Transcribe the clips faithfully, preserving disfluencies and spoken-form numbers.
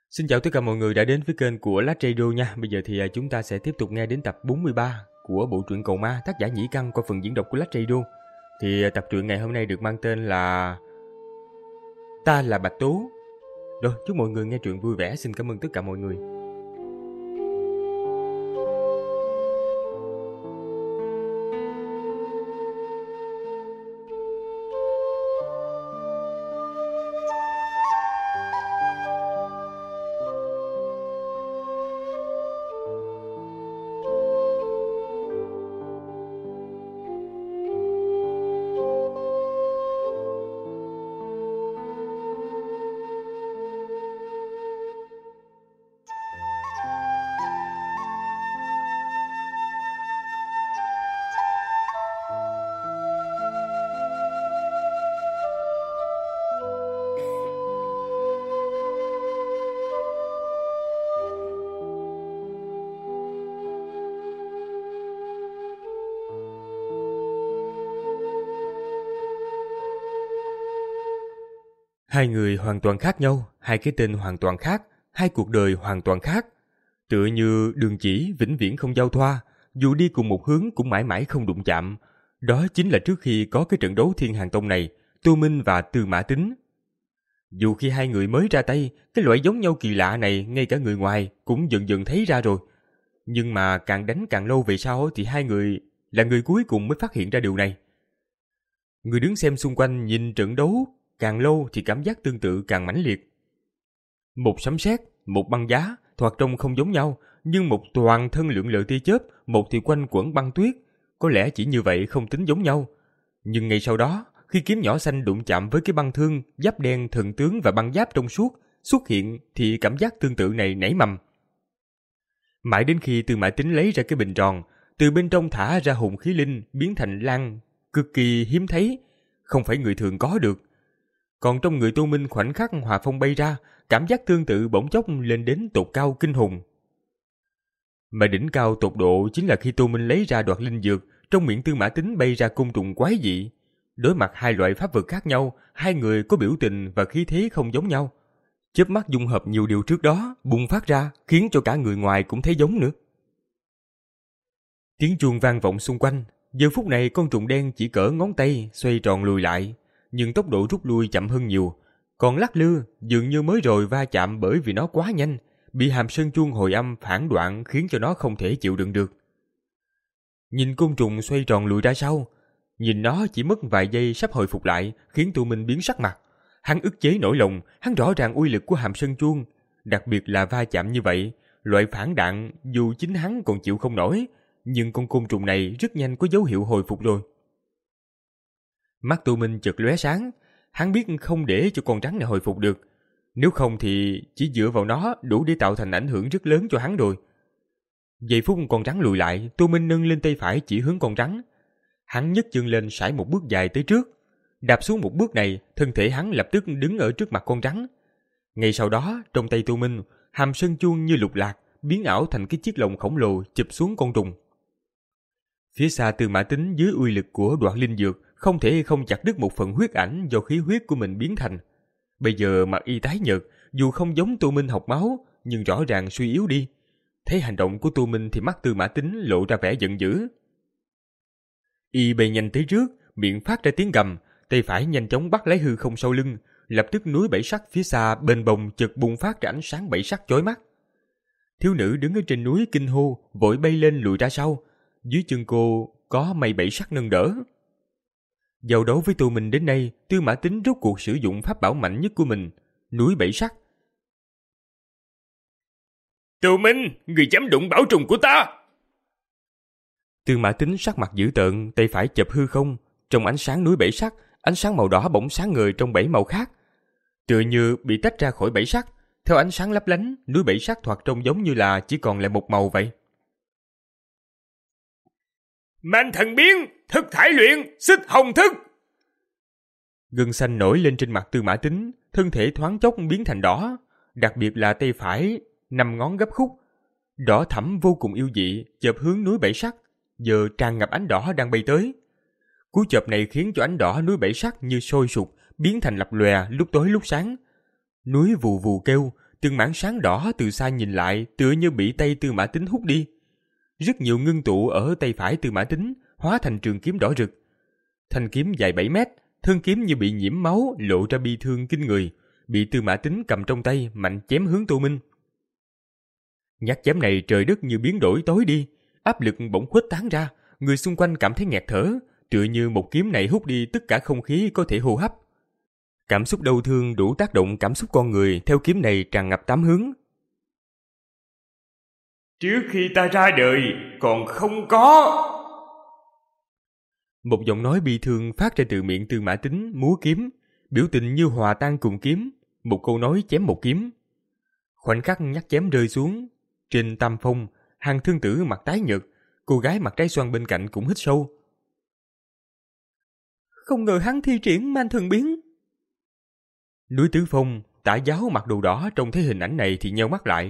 Xin chào tất cả mọi người đã đến với kênh của Lát Radio nha. Bây giờ thì chúng ta sẽ tiếp tục nghe đến tập bốn mươi ba của bộ truyện Cầu Ma tác giả Nhĩ Căn qua phần diễn đọc của Lát Radio. Thì tập truyện ngày hôm nay được mang tên là Ta là Bạch Tố. Rồi, chúc mọi người nghe truyện vui vẻ. Xin cảm ơn tất cả mọi người. Hai người hoàn toàn khác nhau, hai cái tên hoàn toàn khác, hai cuộc đời hoàn toàn khác. Tựa như đường chỉ vĩnh viễn không giao thoa, dù đi cùng một hướng cũng mãi mãi không đụng chạm. Đó chính là trước khi có cái trận đấu Thiên Hàng Tông này, Tô Minh và Tư Mã Tính. Dù khi hai người mới ra tay, cái loại giống nhau kỳ lạ này ngay cả người ngoài cũng dần dần thấy ra rồi. Nhưng mà càng đánh càng lâu về sau thì hai người là người cuối cùng mới phát hiện ra điều này. Người đứng xem xung quanh nhìn trận đấu càng lâu thì cảm giác tương tự càng mãnh liệt. Một sấm sét, một băng giá, thoạt trông không giống nhau, nhưng một toàn thân lượn lờ tia chớp, một thì quanh quẩn băng tuyết. Có lẽ chỉ như vậy không tính giống nhau. Nhưng ngay sau đó, khi kiếm nhỏ xanh đụng chạm với cái băng thương, giáp đen thần tướng và băng giáp trong suốt xuất hiện thì cảm giác tương tự này nảy mầm. Mãi đến khi Tư Mã Tính lấy ra cái bình tròn, từ bên trong thả ra hồn khí linh biến thành lan cực kỳ hiếm thấy, không phải người thường có được. Còn trong người Tô Minh khoảnh khắc hòa phong bay ra, cảm giác tương tự bỗng chốc lên đến tột cao kinh hùng. Mà đỉnh cao tột độ chính là khi Tô Minh lấy ra đoạt linh dược, trong miệng Tư Mã Tính bay ra côn trùng quái dị. Đối mặt hai loại pháp vật khác nhau, hai người có biểu tình và khí thế không giống nhau. Chớp mắt dung hợp nhiều điều trước đó bùng phát ra, khiến cho cả người ngoài cũng thấy giống nữa. Tiếng chuông vang vọng xung quanh. Giờ phút này con trùng đen chỉ cỡ ngón tay xoay tròn lùi lại, nhưng tốc độ rút lui chậm hơn nhiều. Còn lắc lư dường như mới rồi va chạm bởi vì nó quá nhanh, bị hàm sơn chuông hồi âm phản đoạn khiến cho nó không thể chịu đựng được. Nhìn côn trùng xoay tròn lùi ra sau, nhìn nó chỉ mất vài giây sắp hồi phục lại, khiến Tô Minh biến sắc mặt. Hắn ức chế nỗi lòng, hắn rõ ràng uy lực của hàm sơn chuông, đặc biệt là va chạm như vậy, loại phản đạn dù chính hắn còn chịu không nổi, nhưng con côn trùng này rất nhanh có dấu hiệu hồi phục rồi. Mắt Tô Minh chợt lóe sáng, hắn biết không để cho con rắn này hồi phục được, nếu không thì chỉ dựa vào nó đủ để tạo thành ảnh hưởng rất lớn cho hắn rồi. Giây phút con rắn lùi lại, Tô Minh nâng lên tay phải chỉ hướng con rắn. Hắn nhấc chân lên sải một bước dài tới trước, đạp xuống một bước này, thân thể hắn lập tức đứng ở trước mặt con rắn. Ngay sau đó, trong tay Tô Minh, hàm sơn chuông như lục lạc, biến ảo thành cái chiếc lồng khổng lồ chụp xuống con trùng. Phía xa Tư Mã Tính dưới uy lực của đoạt linh dược, không thể không chặt đứt một phần huyết ảnh do khí huyết của mình biến thành. Bây giờ mặt y tái nhợt, dù không giống Tô Minh học máu, nhưng rõ ràng suy yếu đi. Thấy hành động của Tô Minh thì mắt Tư Mã Tính lộ ra vẻ giận dữ. Y bay nhanh tới trước, miệng phát ra tiếng gầm, tay phải nhanh chóng bắt lấy hư không sau lưng, lập tức núi bảy sắc phía xa bên bồng chợt bùng phát ra ánh sáng bảy sắc chói mắt. Thiếu nữ đứng ở trên núi kinh hô, vội bay lên lùi ra sau. Dưới chân cô có mây bảy sắc nâng đỡ. Giao đấu với Tô Minh đến nay, Tư Mã Tính rốt cuộc sử dụng pháp bảo mạnh nhất của mình, núi bảy sắc. Tô Minh, người dám đụng bảo trùng của ta! Tư Mã Tính sắc mặt dữ tợn, tay phải chập hư không, trong ánh sáng núi bảy sắc, ánh sáng màu đỏ bỗng sáng ngời trong bảy màu khác, tựa như bị tách ra khỏi bảy sắc. Theo ánh sáng lấp lánh, núi bảy sắc thoạt trông giống như là chỉ còn lại một màu vậy. Man thần biến, thức thải luyện, xích hồng thức. Gân xanh nổi lên trên mặt Tư Mã Tính, thân thể thoáng chốc biến thành đỏ, đặc biệt là tay phải, năm ngón gấp khúc, đỏ thẫm vô cùng yêu dị, chợp hướng núi bảy sắc, giờ tràn ngập ánh đỏ đang bay tới. Cú chợp này khiến cho ánh đỏ núi bảy sắc như sôi sục, biến thành lập lòe lúc tối lúc sáng. Núi vù vù kêu, từng mảng sáng đỏ từ xa nhìn lại tựa như bị tay Tư Mã Tín hút đi. Rất nhiều ngưng tụ ở tay phải Tư Mã Tín hóa thành trường kiếm đỏ rực. Thanh kiếm dài bảy mét, thân kiếm như bị nhiễm máu lộ ra bi thương kinh người, bị Tư Mã Tín cầm trong tay mạnh chém hướng Tô Minh. Nhát chém này trời đất như biến đổi tối đi, áp lực bỗng khuếch tán ra, người xung quanh cảm thấy nghẹt thở, tựa như một kiếm này hút đi tất cả không khí có thể hô hấp. Cảm xúc đau thương đủ tác động cảm xúc con người theo kiếm này tràn ngập tám hướng. Trước khi ta ra đời còn không có. Một giọng nói bi thương phát ra từ miệng Tư Mã Tín múa kiếm, biểu tình như hòa tan cùng kiếm, một câu nói chém một kiếm. Khoảnh khắc nhát chém rơi xuống, trên tam phong, Hàng Thương Tử mặt tái nhợt, cô gái mặt trái xoan bên cạnh cũng hít sâu. Không ngờ hắn thi triển man thần biến. Núi Tứ Phong, Tả Giáo mặc đồ đỏ trông thấy hình ảnh này thì nheo mắt lại.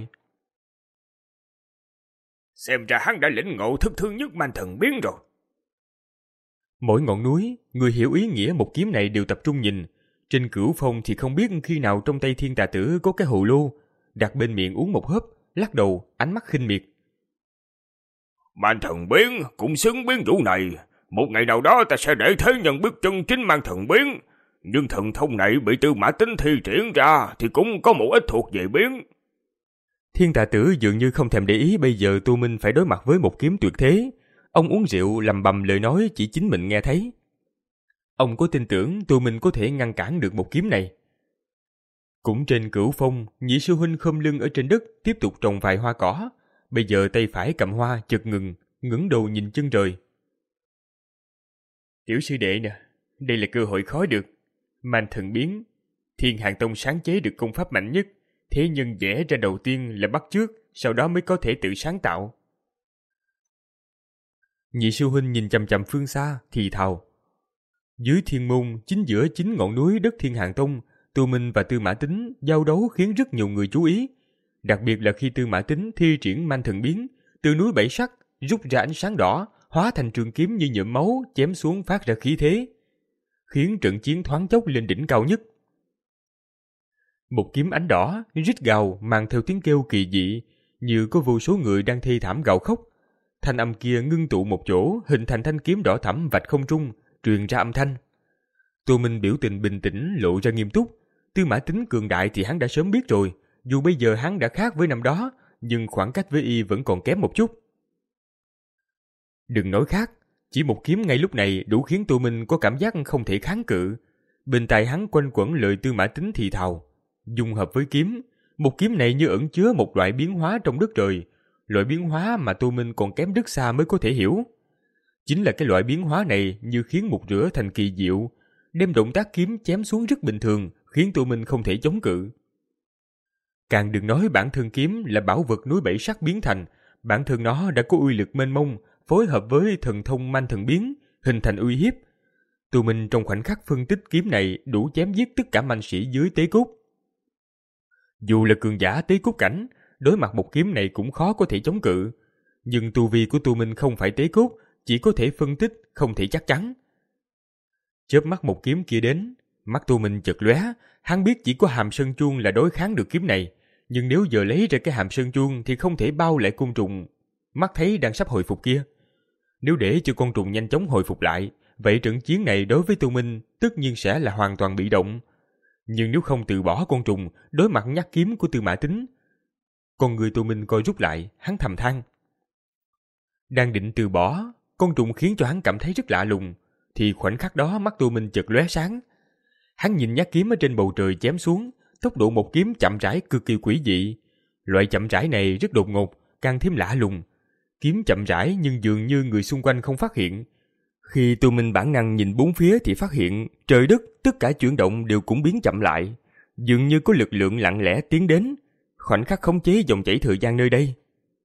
Xem ra hắn đã lĩnh ngộ thức thứ nhất man thần biến rồi. Mỗi ngọn núi, người hiểu ý nghĩa một kiếm này đều tập trung nhìn. Trên Cửu Phong thì không biết khi nào trong tay Thiên Tà Tử có cái hồ lô, đặt bên miệng uống một hớp, lắc đầu, ánh mắt khinh miệt. Man thần biến cũng xứng biến vũ này. Một ngày nào đó ta sẽ để thế nhân biết chân chính man thần biến. Nhưng thần thông này bị Tư Mã Tín thi triển ra thì cũng có một ít thuộc về biến. Thiên Tà Tử dường như không thèm để ý bây giờ Tô Minh phải đối mặt với một kiếm tuyệt thế. Ông uống rượu lầm bầm lời nói chỉ chính mình nghe thấy. Ông có tin tưởng Tô Minh có thể ngăn cản được một kiếm này. Cũng trên Cửu Phong, Nhị sư huynh khom lưng ở trên đất tiếp tục trồng vài hoa cỏ. Bây giờ tay phải cầm hoa chợt ngừng, ngẩng đầu nhìn chân trời. Tiểu sư đệ nè, đây là cơ hội khó được. Man thần biến, Thiên Hàng Tông sáng chế được công pháp mạnh nhất, thế nhân vẽ ra đầu tiên là bắt chước, sau đó mới có thể tự sáng tạo. Nhị sư huynh nhìn chằm chằm phương xa, thì thào. Dưới thiên môn, chính giữa chín ngọn núi đất Thiên Hàng Tông, Tô Minh và Tư Mã Tín giao đấu khiến rất nhiều người chú ý. Đặc biệt là khi Tư Mã Tín thi triển man thần biến, từ núi bảy sắc rút ra ánh sáng đỏ, hóa thành trường kiếm như nhuộm máu chém xuống phát ra khí thế, khiến trận chiến thoáng chốc lên đỉnh cao nhất. Một kiếm ánh đỏ rít gào mang theo tiếng kêu kỳ dị, như có vô số người đang thê thảm gào khóc. Thanh âm kia ngưng tụ một chỗ, hình thành thanh kiếm đỏ thẫm vạch không trung, truyền ra âm thanh. Tô Minh biểu tình bình tĩnh lộ ra nghiêm túc. Tư Mã Tín cường đại thì hắn đã sớm biết rồi, dù bây giờ hắn đã khác với năm đó, nhưng khoảng cách với y vẫn còn kém một chút. Đừng nói khác, chỉ một kiếm ngay lúc này đủ khiến Tô Minh có cảm giác không thể kháng cự. Bên tai hắn quanh quẩn lời Tư Mã Tín thì thào. Dung hợp với kiếm, một kiếm này như ẩn chứa một loại biến hóa trong đất trời, loại biến hóa mà Tô Minh còn kém rất xa mới có thể hiểu. Chính là cái loại biến hóa này như khiến một rửa thành kỳ diệu, đem động tác kiếm chém xuống rất bình thường, khiến Tô Minh không thể chống cự. Càng đừng nói bản thân kiếm là bảo vật núi bảy sắc biến thành, bản thân nó đã có uy lực mênh mông, phối hợp với thần thông man thần biến, hình thành uy hiếp. Tô Minh trong khoảnh khắc phân tích kiếm này đủ chém giết tất cả manh sĩ dưới tế cốt. Dù là cường giả tế cốt cảnh, đối mặt một kiếm này cũng khó có thể chống cự. Nhưng tu vi của Tô Minh không phải tế cốt, chỉ có thể phân tích, không thể chắc chắn. Chớp mắt một kiếm kia đến, mắt Tô Minh chợt lóe, hắn biết chỉ có Hàm Sơn Chuông là đối kháng được kiếm này, nhưng nếu giờ lấy ra cái Hàm Sơn Chuông thì không thể bao lại côn trùng mắt thấy đang sắp hồi phục kia. Nếu để cho con trùng nhanh chóng hồi phục lại, vậy trận chiến này đối với Tô Minh tất nhiên sẽ là hoàn toàn bị động. Nhưng nếu không từ bỏ con trùng, đối mặt nhát kiếm của Tư Mã Tín, con người Tô Minh coi rút lại, hắn thầm than. Đang định từ bỏ, con trùng khiến cho hắn cảm thấy rất lạ lùng, thì khoảnh khắc đó mắt Tô Minh chợt lóe sáng. Hắn nhìn nhát kiếm ở trên bầu trời chém xuống, tốc độ một kiếm chậm rãi cực kỳ quỷ dị. Loại chậm rãi này rất đột ngột, càng thêm lạ lùng. Kiếm chậm rãi nhưng dường như người xung quanh không phát hiện. Khi Tô Minh bản năng nhìn bốn phía thì phát hiện trời đất tất cả chuyển động đều cũng biến chậm lại, dường như có lực lượng lặng lẽ tiến đến, khoảnh khắc khống chế dòng chảy thời gian nơi đây.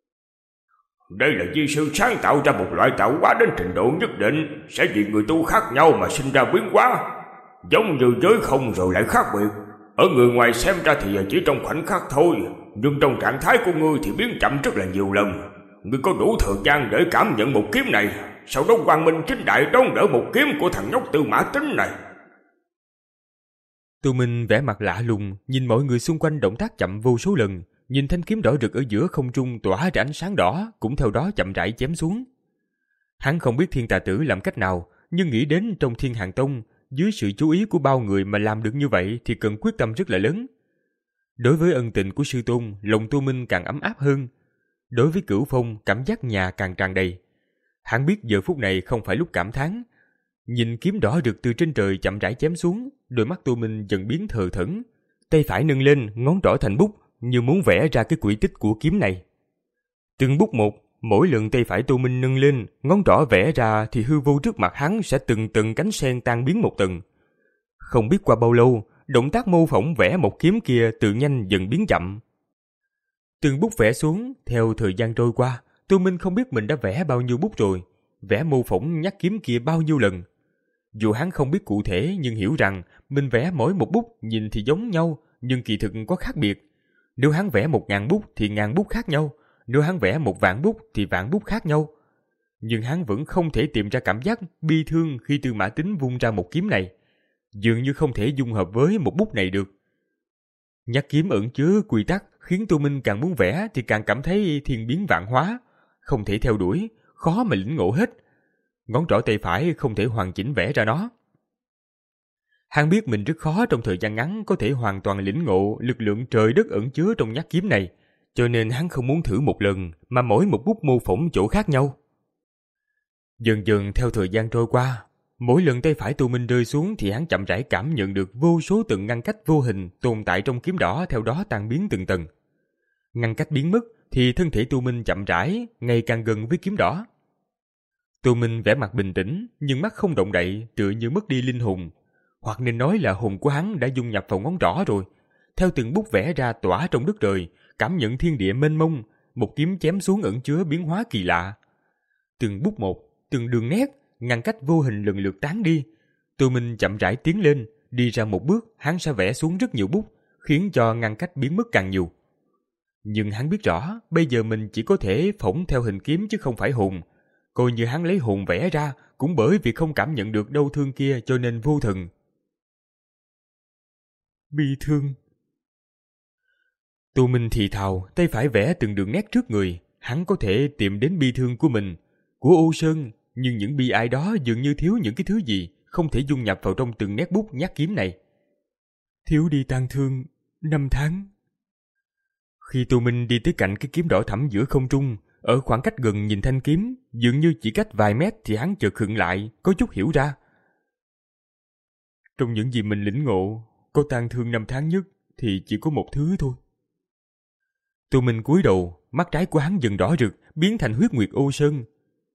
Đây là di sư sáng tạo ra một loại tạo hóa đến trình độ nhất định, sẽ vì người tu khác nhau mà sinh ra biến hóa, giống như giới không rồi lại khác biệt. Ở người ngoài xem ra thì chỉ trong khoảnh khắc thôi, nhưng trong trạng thái của ngươi thì biến chậm rất là nhiều lần. Ngươi có đủ thời gian để cảm nhận một kiếm này, sau đó quang minh chính đại đón đỡ một kiếm của thằng nhóc Tư Mã Tín này. Tô Minh vẻ mặt lạ lùng, nhìn mọi người xung quanh động tác chậm vô số lần, nhìn thanh kiếm đỏ rực ở giữa không trung tỏa ra ánh sáng đỏ, cũng theo đó chậm rãi chém xuống. Hắn không biết Thiên Tà Tử làm cách nào, nhưng nghĩ đến trong Thiên Hàn Tông, dưới sự chú ý của bao người mà làm được như vậy thì cần quyết tâm rất là lớn. Đối với ân tình của sư tôn, lòng Tô Minh càng ấm áp hơn. Đối với Cửu Phong, cảm giác nhà càng tràn đầy. Hắn biết giờ phút này không phải lúc cảm thán. Nhìn kiếm đỏ rực từ trên trời chậm rãi chém xuống, đôi mắt Tô Minh dần biến thờ thẫn. Tay phải nâng lên, ngón trỏ thành bút, như muốn vẽ ra cái quỹ tích của kiếm này. Từng bút một, mỗi lần tay phải Tô Minh nâng lên, ngón trỏ vẽ ra thì hư vô trước mặt hắn sẽ từng từng cánh sen tan biến một tầng. Không biết qua bao lâu, động tác mô phỏng vẽ một kiếm kia từ nhanh dần biến chậm. Từng bút vẽ xuống, theo thời gian trôi qua, Tô Minh không biết mình đã vẽ bao nhiêu bút rồi, vẽ mô phỏng nhát kiếm kia bao nhiêu lần. Dù hắn không biết cụ thể nhưng hiểu rằng mình vẽ mỗi một bút nhìn thì giống nhau, nhưng kỳ thực có khác biệt. Nếu hắn vẽ một ngàn bút thì ngàn bút khác nhau, nếu hắn vẽ một vạn bút thì vạn bút khác nhau. Nhưng hắn vẫn không thể tìm ra cảm giác bi thương khi Tư Mã Tín vung ra một kiếm này. Dường như không thể dung hợp với một bút này được. Nhát kiếm ẩn chứa quy tắc khiến Tô Minh càng muốn vẽ thì càng cảm thấy thiên biến vạn hóa, không thể theo đuổi, khó mà lĩnh ngộ hết. Ngón trỏ tay phải không thể hoàn chỉnh vẽ ra nó. Hắn biết mình rất khó trong thời gian ngắn có thể hoàn toàn lĩnh ngộ lực lượng trời đất ẩn chứa trong nhát kiếm này, cho nên hắn không muốn thử một lần mà mỗi một bút mô phỏng chỗ khác nhau. Dần dần theo thời gian trôi qua, mỗi lần tay phải Tô Minh rơi xuống thì hắn chậm rãi cảm nhận được vô số từng ngăn cách vô hình tồn tại trong kiếm đỏ theo đó tan biến từng tầng. Ngăn cách biến mất thì thân thể Tô Minh chậm rãi ngày càng gần với kiếm đỏ. Tô Minh vẻ mặt bình tĩnh nhưng mắt không động đậy, tựa như mất đi linh hồn, hoặc nên nói là hồn của hắn đã dung nhập vào ngón trỏ rồi. Theo từng bút vẽ ra tỏa trong đất trời, cảm nhận thiên địa mênh mông, một kiếm chém xuống ẩn chứa biến hóa kỳ lạ. Từng bút một, từng đường nét, ngăn cách vô hình lần lượt tán đi. Tô Minh chậm rãi tiến lên, đi ra một bước, hắn sẽ vẽ xuống rất nhiều bút, khiến cho ngăn cách biến mất càng nhiều. Nhưng hắn biết rõ, bây giờ mình chỉ có thể phỏng theo hình kiếm chứ không phải hồn. Coi như hắn lấy hồn vẽ ra, cũng bởi vì không cảm nhận được đau thương kia cho nên vô thần. Bi thương. Tô Minh thì thào, tay phải vẽ từng đường nét trước người. Hắn có thể tìm đến bi thương của mình, của Ô Sơn, nhưng những bi ai đó dường như thiếu những cái thứ gì, không thể dung nhập vào trong từng nét bút nhát kiếm này. Thiếu đi tang thương, năm tháng. Khi Tô Minh đi tới cạnh cái kiếm đỏ thẫm giữa không trung, ở khoảng cách gần nhìn thanh kiếm, dường như chỉ cách vài mét thì hắn chợt khựng lại, có chút hiểu ra. Trong những gì mình lĩnh ngộ, có tang thương năm tháng nhất thì chỉ có một thứ thôi. Tô Minh cúi đầu, mắt trái của hắn dần đỏ rực, biến thành huyết nguyệt Ô Sơn.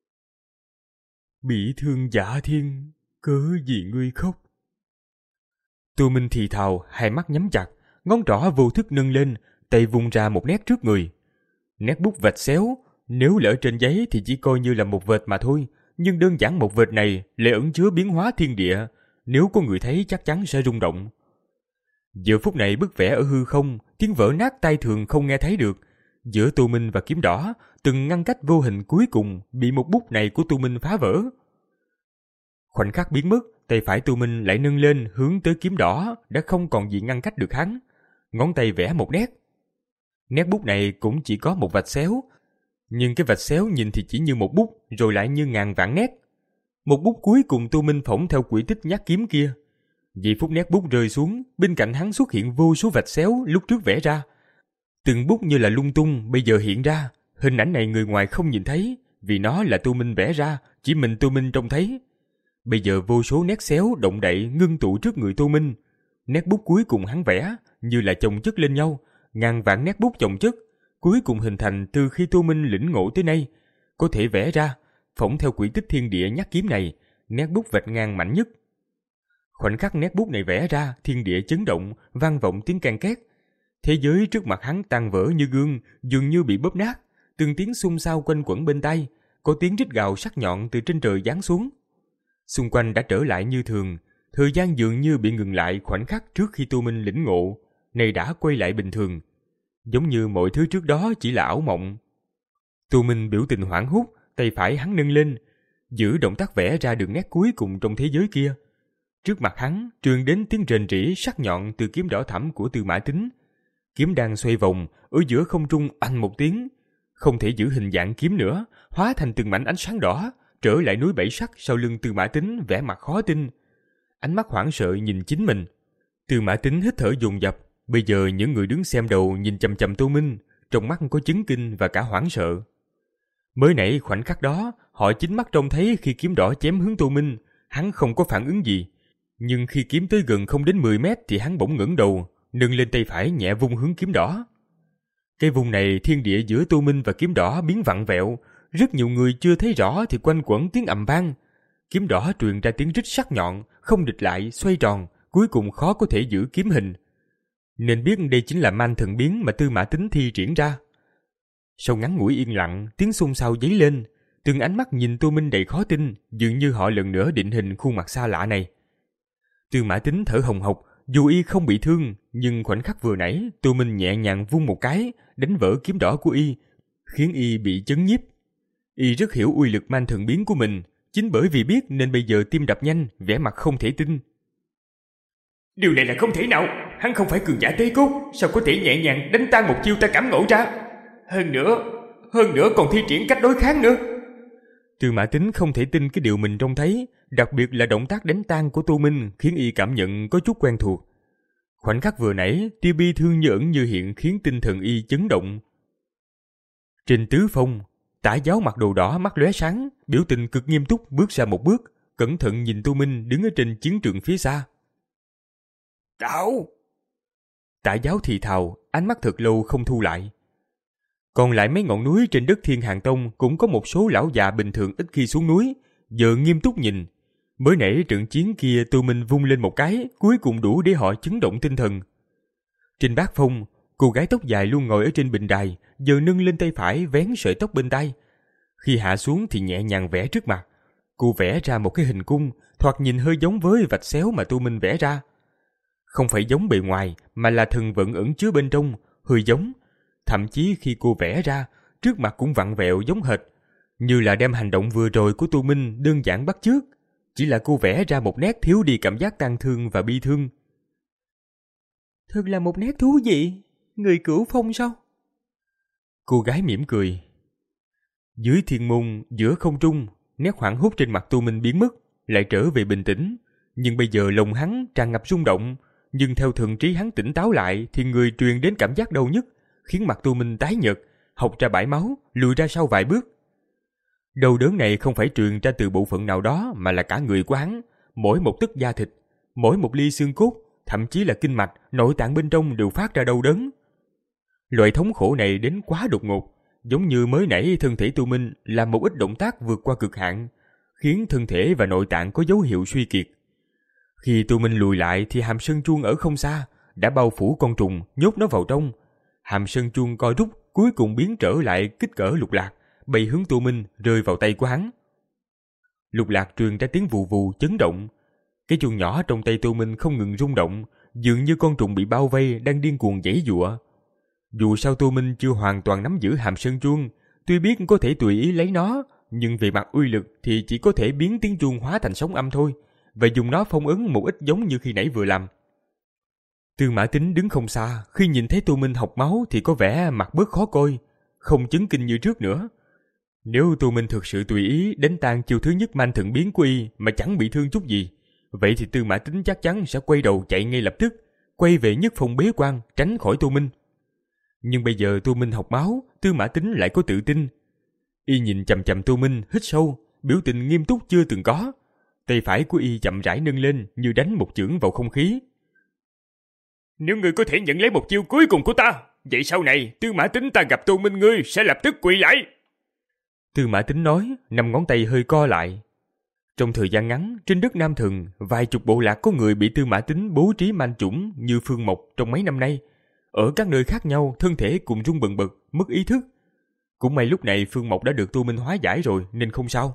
Bị thương dạ thiên, cớ gì ngươi khóc? Tô Minh thì thào, hai mắt nhắm chặt, ngón trỏ vô thức nâng lên, tay vung ra một nét trước người. Nét bút vạch xéo, nếu lỡ trên giấy thì chỉ coi như là một vệt mà thôi, nhưng đơn giản một vệt này lại ẩn chứa biến hóa thiên địa, nếu có người thấy chắc chắn sẽ rung động. Giờ phút này bức vẽ ở hư không, tiếng vỡ nát tai thường không nghe thấy được. Giữa Tô Minh và kiếm đỏ, từng ngăn cách vô hình cuối cùng bị một bút này của Tô Minh phá vỡ. Khoảnh khắc biến mất, tay phải Tô Minh lại nâng lên hướng tới kiếm đỏ, đã không còn gì ngăn cách được hắn. Ngón tay vẽ một nét. Nét bút này cũng chỉ có một vạch xéo, nhưng cái vạch xéo nhìn thì chỉ như một bút, rồi lại như ngàn vạn nét. Một bút cuối cùng Tô Minh phỏng theo quỹ tích nhát kiếm kia. Vì phút nét bút rơi xuống, bên cạnh hắn xuất hiện vô số vạch xéo lúc trước vẽ ra. Từng bút như là lung tung, bây giờ hiện ra. Hình ảnh này người ngoài không nhìn thấy, vì nó là Tô Minh vẽ ra, chỉ mình Tô Minh trông thấy. Bây giờ vô số nét xéo động đậy ngưng tụ trước người Tô Minh. Nét bút cuối cùng hắn vẽ như là chồng chất lên nhau, ngàn vạn nét bút chồng chất, cuối cùng hình thành từ khi Tô Minh lĩnh ngộ tới nay. Có thể vẽ ra, phỏng theo quỹ tích thiên địa nhát kiếm này, nét bút vạch ngang mạnh nhất. Khoảnh khắc nét bút này vẽ ra, thiên địa chấn động, vang vọng tiếng can két. Thế giới trước mặt hắn tan vỡ như gương, dường như bị bóp nát, từng tiếng xôn xao quanh quẩn bên tai, có tiếng rít gào sắc nhọn từ trên trời giáng xuống. Xung quanh đã trở lại như thường, thời gian dường như bị ngừng lại khoảnh khắc trước khi Tô Minh lĩnh ngộ, này đã quay lại bình thường, giống như mọi thứ trước đó chỉ là ảo mộng. Tô Minh biểu tình hoảng hốt, tay phải hắn nâng lên, giữ động tác vẽ ra đường nét cuối cùng trong thế giới kia. Trước mặt hắn truyền đến tiếng rền rỉ sắc nhọn từ kiếm đỏ thẫm của Tư Mã Tín. Kiếm đang xoay vòng ở giữa không trung, oanh một tiếng, không thể giữ hình dạng kiếm nữa, hóa thành từng mảnh ánh sáng đỏ, trở lại núi bảy sắc sau lưng Tư Mã Tín, vẻ mặt khó tin, ánh mắt hoảng sợ nhìn chính mình. Tư Mã Tín hít thở dồn dập. Bây giờ những người đứng xem đầu nhìn chằm chằm Tô Minh, trong mắt có chấn kinh và cả hoảng sợ. Mới nãy khoảnh khắc đó, họ chính mắt trông thấy khi kiếm đỏ chém hướng Tô Minh, hắn không có phản ứng gì. Nhưng khi kiếm tới gần không đến mười mét thì hắn bỗng ngẩng đầu, nâng lên tay phải nhẹ vung hướng kiếm đỏ. Cái vùng này thiên địa giữa Tô Minh và kiếm đỏ biến vặn vẹo, rất nhiều người chưa thấy rõ thì quanh quẩn tiếng ầm vang. Kiếm đỏ truyền ra tiếng rít sắc nhọn, không địch lại, xoay tròn, cuối cùng khó có thể giữ kiếm hình. Nên biết đây chính là man thần biến mà Tư Mã Tín thi triển ra. Sau ngắn ngủi yên lặng, tiếng xôn xao dấy lên, từng ánh mắt nhìn Tô Minh đầy khó tin, dường như họ lần nữa định hình khuôn mặt xa lạ này. Tư Mã Tín thở hồng hộc, dù y không bị thương, nhưng khoảnh khắc vừa nãy, Tô Minh nhẹ nhàng vung một cái, đánh vỡ kiếm đỏ của y, khiến y bị chấn nhiếp. Y rất hiểu uy lực man thần biến của mình, chính bởi vì biết nên bây giờ tim đập nhanh, vẻ mặt không thể tin. Điều này là không thể nào, hắn không phải cường giả tế cốt, sao có thể nhẹ nhàng đánh tan một chiêu ta cảm ngộ ra? Hơn nữa, hơn nữa còn thi triển cách đối kháng nữa. Tư Mã Tín không thể tin cái điều mình trông thấy, đặc biệt là động tác đánh tan của Tô Minh khiến y cảm nhận có chút quen thuộc. Khoảnh khắc vừa nãy, tia bi thương như ẩn như hiện khiến tinh thần y chấn động. Trên tứ phong, Tả Giáo mặc đồ đỏ mắt lóe sáng, biểu tình cực nghiêm túc bước ra một bước, cẩn thận nhìn Tô Minh đứng ở trên chiến trường phía xa. Cậu! Tả Giáo thì thào, ánh mắt thật lâu không thu lại. Còn lại mấy ngọn núi trên đất Thiên Hàng Tông cũng có một số lão già bình thường ít khi xuống núi, giờ nghiêm túc nhìn. Mới nãy trận chiến kia Tô Minh vung lên một cái, cuối cùng đủ để họ chấn động tinh thần. Trên bát phong, cô gái tóc dài luôn ngồi ở trên bình đài, giờ nâng lên tay phải vén sợi tóc bên tai. Khi hạ xuống thì nhẹ nhàng vẽ trước mặt. Cô vẽ ra một cái hình cung, thoạt nhìn hơi giống với vạch xéo mà Tô Minh vẽ ra. Không phải giống bề ngoài, mà là thần vận ẩn chứa bên trong, hơi giống. Thậm chí khi cô vẽ ra, trước mặt cũng vặn vẹo giống hệt, như là đem hành động vừa rồi của Tô Minh đơn giản bắt chước. Chỉ là cô vẽ ra một nét thiếu đi cảm giác tang thương và bi thương. Thật là một nét thú vị, người Cửu Phong sao? Cô gái mỉm cười. Dưới thiên môn, giữa không trung, nét hoảng hốt trên mặt Tô Minh biến mất, lại trở về bình tĩnh. Nhưng bây giờ lòng hắn tràn ngập rung động, nhưng theo thần trí hắn tỉnh táo lại thì người truyền đến cảm giác đau nhức, khiến mặt Tô Minh tái nhợt, hộc ra bãi máu, lùi ra sau vài bước. Đau đớn này không phải truyền ra từ bộ phận nào đó mà là cả người của hắn, mỗi một tấc da thịt, mỗi một ly xương cốt, thậm chí là kinh mạch, nội tạng bên trong đều phát ra đau đớn. Loại thống khổ này đến quá đột ngột, giống như mới nãy thân thể Tô Minh làm một ít động tác vượt qua cực hạn, khiến thân thể và nội tạng có dấu hiệu suy kiệt. Khi Tô Minh lùi lại thì hàm sơn chuông ở không xa đã bao phủ con trùng, nhốt nó vào trong. Hàm sơn chuông co rút, cuối cùng biến trở lại kích cỡ Lục Lạc, bay hướng Tô Minh, rơi vào tay của hắn. Lục Lạc truyền ra tiếng vù vù chấn động. Cái chuông nhỏ trong tay Tô Minh không ngừng rung động, dường như con trùng bị bao vây đang điên cuồng giãy giụa. Dù sao Tô Minh chưa hoàn toàn nắm giữ hàm sơn chuông, tuy biết có thể tùy ý lấy nó, nhưng về mặt uy lực thì chỉ có thể biến tiếng chuông hóa thành sóng âm thôi, và dùng nó phong ấn một ít giống như khi nãy vừa làm. Tư Mã Tín đứng không xa, khi nhìn thấy Tô Minh học máu thì có vẻ mặt bớt khó coi, không chấn kinh như trước nữa. Nếu Tô Minh thực sự tùy ý đánh tan chiêu thứ nhất man thần biến của y mà chẳng bị thương chút gì, vậy thì Tư Mã Tín chắc chắn sẽ quay đầu chạy ngay lập tức, quay về nhất phòng bế quan, tránh khỏi Tô Minh. Nhưng bây giờ Tô Minh học máu, Tư Mã Tín lại có tự tin. Y nhìn chằm chằm Tô Minh, hít sâu, biểu tình nghiêm túc chưa từng có. Tay phải của y chậm rãi nâng lên như đánh một chưởng vào không khí. Nếu ngươi có thể nhận lấy một chiêu cuối cùng của ta, vậy sau này Tư Mã Tín ta gặp Tô Minh ngươi sẽ lập tức quỳ lại. Tư Mã Tín nói, năm ngón tay hơi co lại. Trong thời gian ngắn, trên đất Nam Thần, vài chục bộ lạc có người bị Tư Mã Tín bố trí man chủng như Phương Mộc trong mấy năm nay. Ở các nơi khác nhau, thân thể cùng rung bần bật, mất ý thức. Cũng may lúc này Phương Mộc đã được Tô Minh hóa giải rồi nên không sao.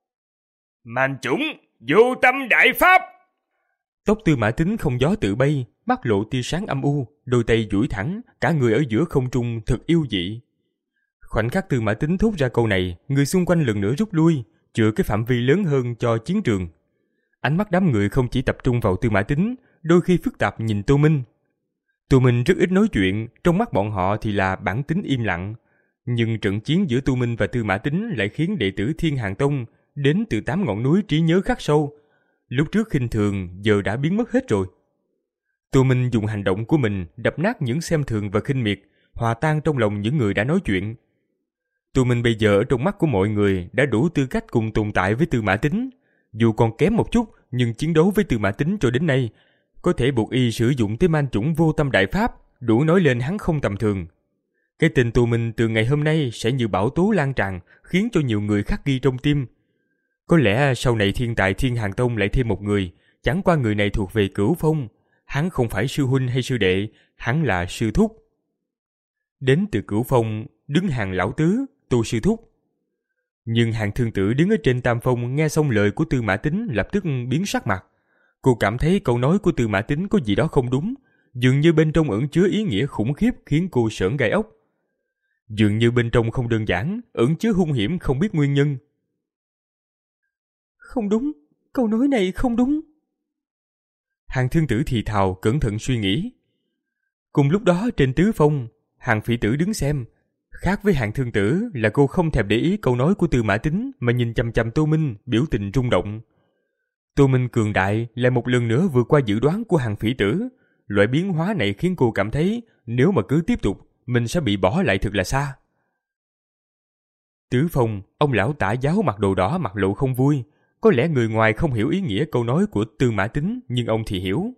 Man chủng, vô tâm đại pháp. Tóc Tư Mã Tín không gió tự bay, mắt lộ tia sáng âm u, đôi tay duỗi thẳng, cả người ở giữa không trung thật yêu dị. Khoảnh khắc Tư Mã Tín thốt ra câu này, người xung quanh lần nữa rút lui, chữa cái phạm vi lớn hơn cho chiến trường. Ánh mắt đám người không chỉ tập trung vào Tư Mã Tín, đôi khi phức tạp nhìn Tô Minh. Tô Minh rất ít nói chuyện, trong mắt bọn họ thì là bản tính im lặng. Nhưng trận chiến giữa Tô Minh và Tư Mã Tín lại khiến đệ tử Thiên Hàn Tông đến từ tám ngọn núi trí nhớ khắc sâu. Lúc trước khinh thường giờ đã biến mất hết rồi. Tô Minh dùng hành động của mình đập nát những xem thường và khinh miệt, hòa tan trong lòng những người đã nói chuyện. Tô Minh bây giờ ở trong mắt của mọi người đã đủ tư cách cùng tồn tại với Tư Mã Tín. Dù còn kém một chút, nhưng chiến đấu với Tư Mã Tín cho đến nay, có thể buộc y sử dụng tới man chủng vô tâm đại pháp, đủ nói lên hắn không tầm thường. Cái tên Tô Minh từ ngày hôm nay sẽ như bão tố lan tràn, khiến cho nhiều người khắc ghi trong tim. Có lẽ sau này thiên tài Thiên Hàn Tông lại thêm một người, chẳng qua người này thuộc về Cửu Phong. Hắn không phải sư huynh hay sư đệ, hắn là sư thúc. Đến từ Cửu Phong, đứng hàng lão tứ, Tô sư thúc. Nhưng Hàng Thương Tử đứng ở trên tam phong nghe xong lời của Tư Mã Tín lập tức biến sắc mặt. Cô cảm thấy câu nói của Tư Mã Tín có gì đó không đúng, dường như bên trong ẩn chứa ý nghĩa khủng khiếp khiến cô sởn gai ốc. Dường như bên trong không đơn giản, ẩn chứa hung hiểm không biết nguyên nhân. Không đúng, câu nói này không đúng. Hàng Thương Tử thì thào cẩn thận suy nghĩ. Cùng lúc đó trên tứ phong, Hàng Phỉ Tử đứng xem. Khác với Hàng Thương Tử là cô không thèm để ý câu nói của Tư Mã Tín mà nhìn chằm chằm Tô Minh, biểu tình rung động. Tô Minh cường đại lại một lần nữa vượt qua dự đoán của Hàng Phỉ Tử. Loại biến hóa này khiến cô cảm thấy nếu mà cứ tiếp tục, mình sẽ bị bỏ lại thật là xa. Tứ phong, ông lão tả giáo mặc đồ đỏ mặt lộ không vui. Có lẽ người ngoài không hiểu ý nghĩa câu nói của Tư Mã Tín, nhưng ông thì hiểu.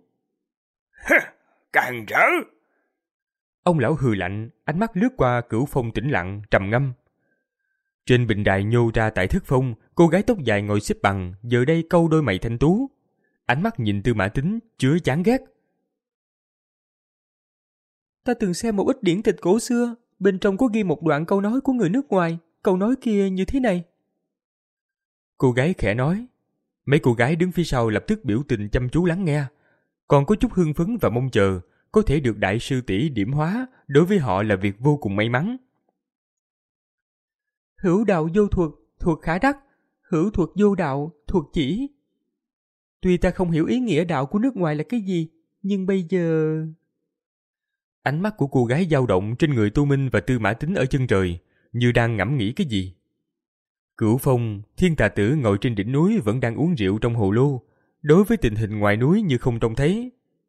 Càng rỡ! Ông lão hừ lạnh, ánh mắt lướt qua Cửu Phong tĩnh lặng, trầm ngâm. Trên bình đài nhô ra tại thức phong, cô gái tóc dài ngồi xếp bằng, giờ đây câu đôi mày thanh tú. Ánh mắt nhìn Tư Mã Tín, chứa chán ghét. Ta từng xem một ít điển tịch cổ xưa, bên trong có ghi một đoạn câu nói của người nước ngoài, câu nói kia như thế này. Cô gái khẽ nói. Mấy cô gái đứng phía sau lập tức biểu tình chăm chú lắng nghe, còn có chút hưng phấn và mong chờ. Có thể được đại sư tỷ điểm hóa, đối với họ là việc vô cùng may mắn. Hữu đạo vô thuật, thuật khả đắc. Hữu thuật vô đạo, thuật chỉ. Tuy ta không hiểu ý nghĩa đạo của nước ngoài là cái gì, nhưng bây giờ... Ánh mắt của cô gái dao động trên người Tô Minh và Tư Mã Tín ở chân trời, như đang ngẫm nghĩ cái gì. Cửu Phong, Thiên Tà Tử ngồi trên đỉnh núi vẫn đang uống rượu trong hồ lô, đối với tình hình ngoài núi như không trông thấy.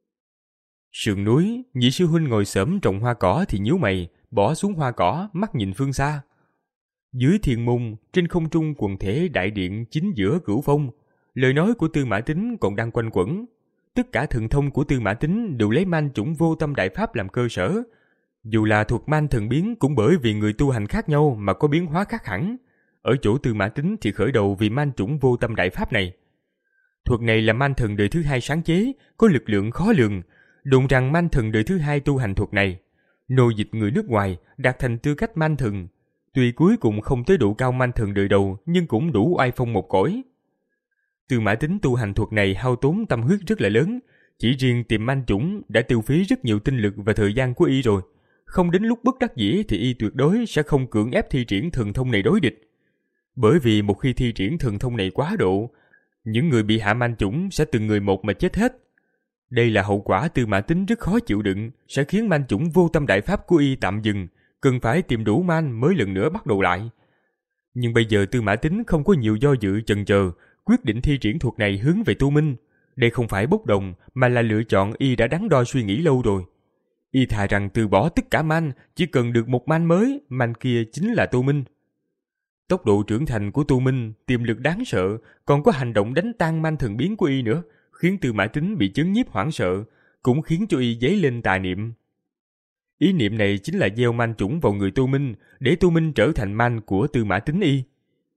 Sườn núi, nhị sư huynh ngồi xổm trồng hoa cỏ thì nhíu mày, bỏ xuống hoa cỏ, mắt nhìn phương xa. Dưới thiên môn, trên không trung quần thể đại điện chính giữa Cửu Phong, lời nói của Tư Mã Tín còn đang quanh quẩn. Tất cả thần thông của Tư Mã Tín đều lấy man chủng vô tâm đại pháp làm cơ sở. Dù là thuật man thần biến cũng bởi vì người tu hành khác nhau mà có biến hóa khác hẳn. Ở chỗ Tư Mã Tín thì khởi đầu vì man chủng vô tâm đại pháp này. Thuật này là man thần đời thứ hai sáng chế, có lực lượng khó lường. Đồn rằng man thần đời thứ hai tu hành thuật này, nô dịch người nước ngoài đạt thành tư cách man thần. Tuy cuối cùng không tới độ cao man thần đời đầu, nhưng cũng đủ oai phong một cõi. Tư Mã Tín tu hành thuật này hao tốn tâm huyết rất là lớn, chỉ riêng tìm man chủng đã tiêu phí rất nhiều tinh lực và thời gian của y rồi. Không đến lúc bất đắc dĩ thì y tuyệt đối sẽ không cưỡng ép thi triển thần thông này đối địch. Bởi vì một khi thi triển thần thông này quá độ, những người bị hạ man chủng sẽ từng người một mà chết hết. Đây là hậu quả Tư Mã Tín rất khó chịu đựng, sẽ khiến man chủng vô tâm đại pháp của y tạm dừng, cần phải tìm đủ man mới lần nữa bắt đầu lại. Nhưng bây giờ Tư Mã Tín không có nhiều do dự chần chờ, quyết định thi triển thuật này hướng về Tô Minh. Đây không phải bốc đồng, mà là lựa chọn y đã đắn đo suy nghĩ lâu rồi. Y thà rằng từ bỏ tất cả man, chỉ cần được một man mới, man kia chính là Tô Minh. Tốc độ trưởng thành của Tô Minh, tiềm lực đáng sợ, còn có hành động đánh tan man thần biến của y nữa, khiến Tư Mã Tín bị chấn nhiếp hoảng sợ, cũng khiến cho y dấy lên tà niệm. Ý niệm này chính là gieo man chủng vào người Tô Minh, để Tô Minh trở thành man của Tư Mã Tín y.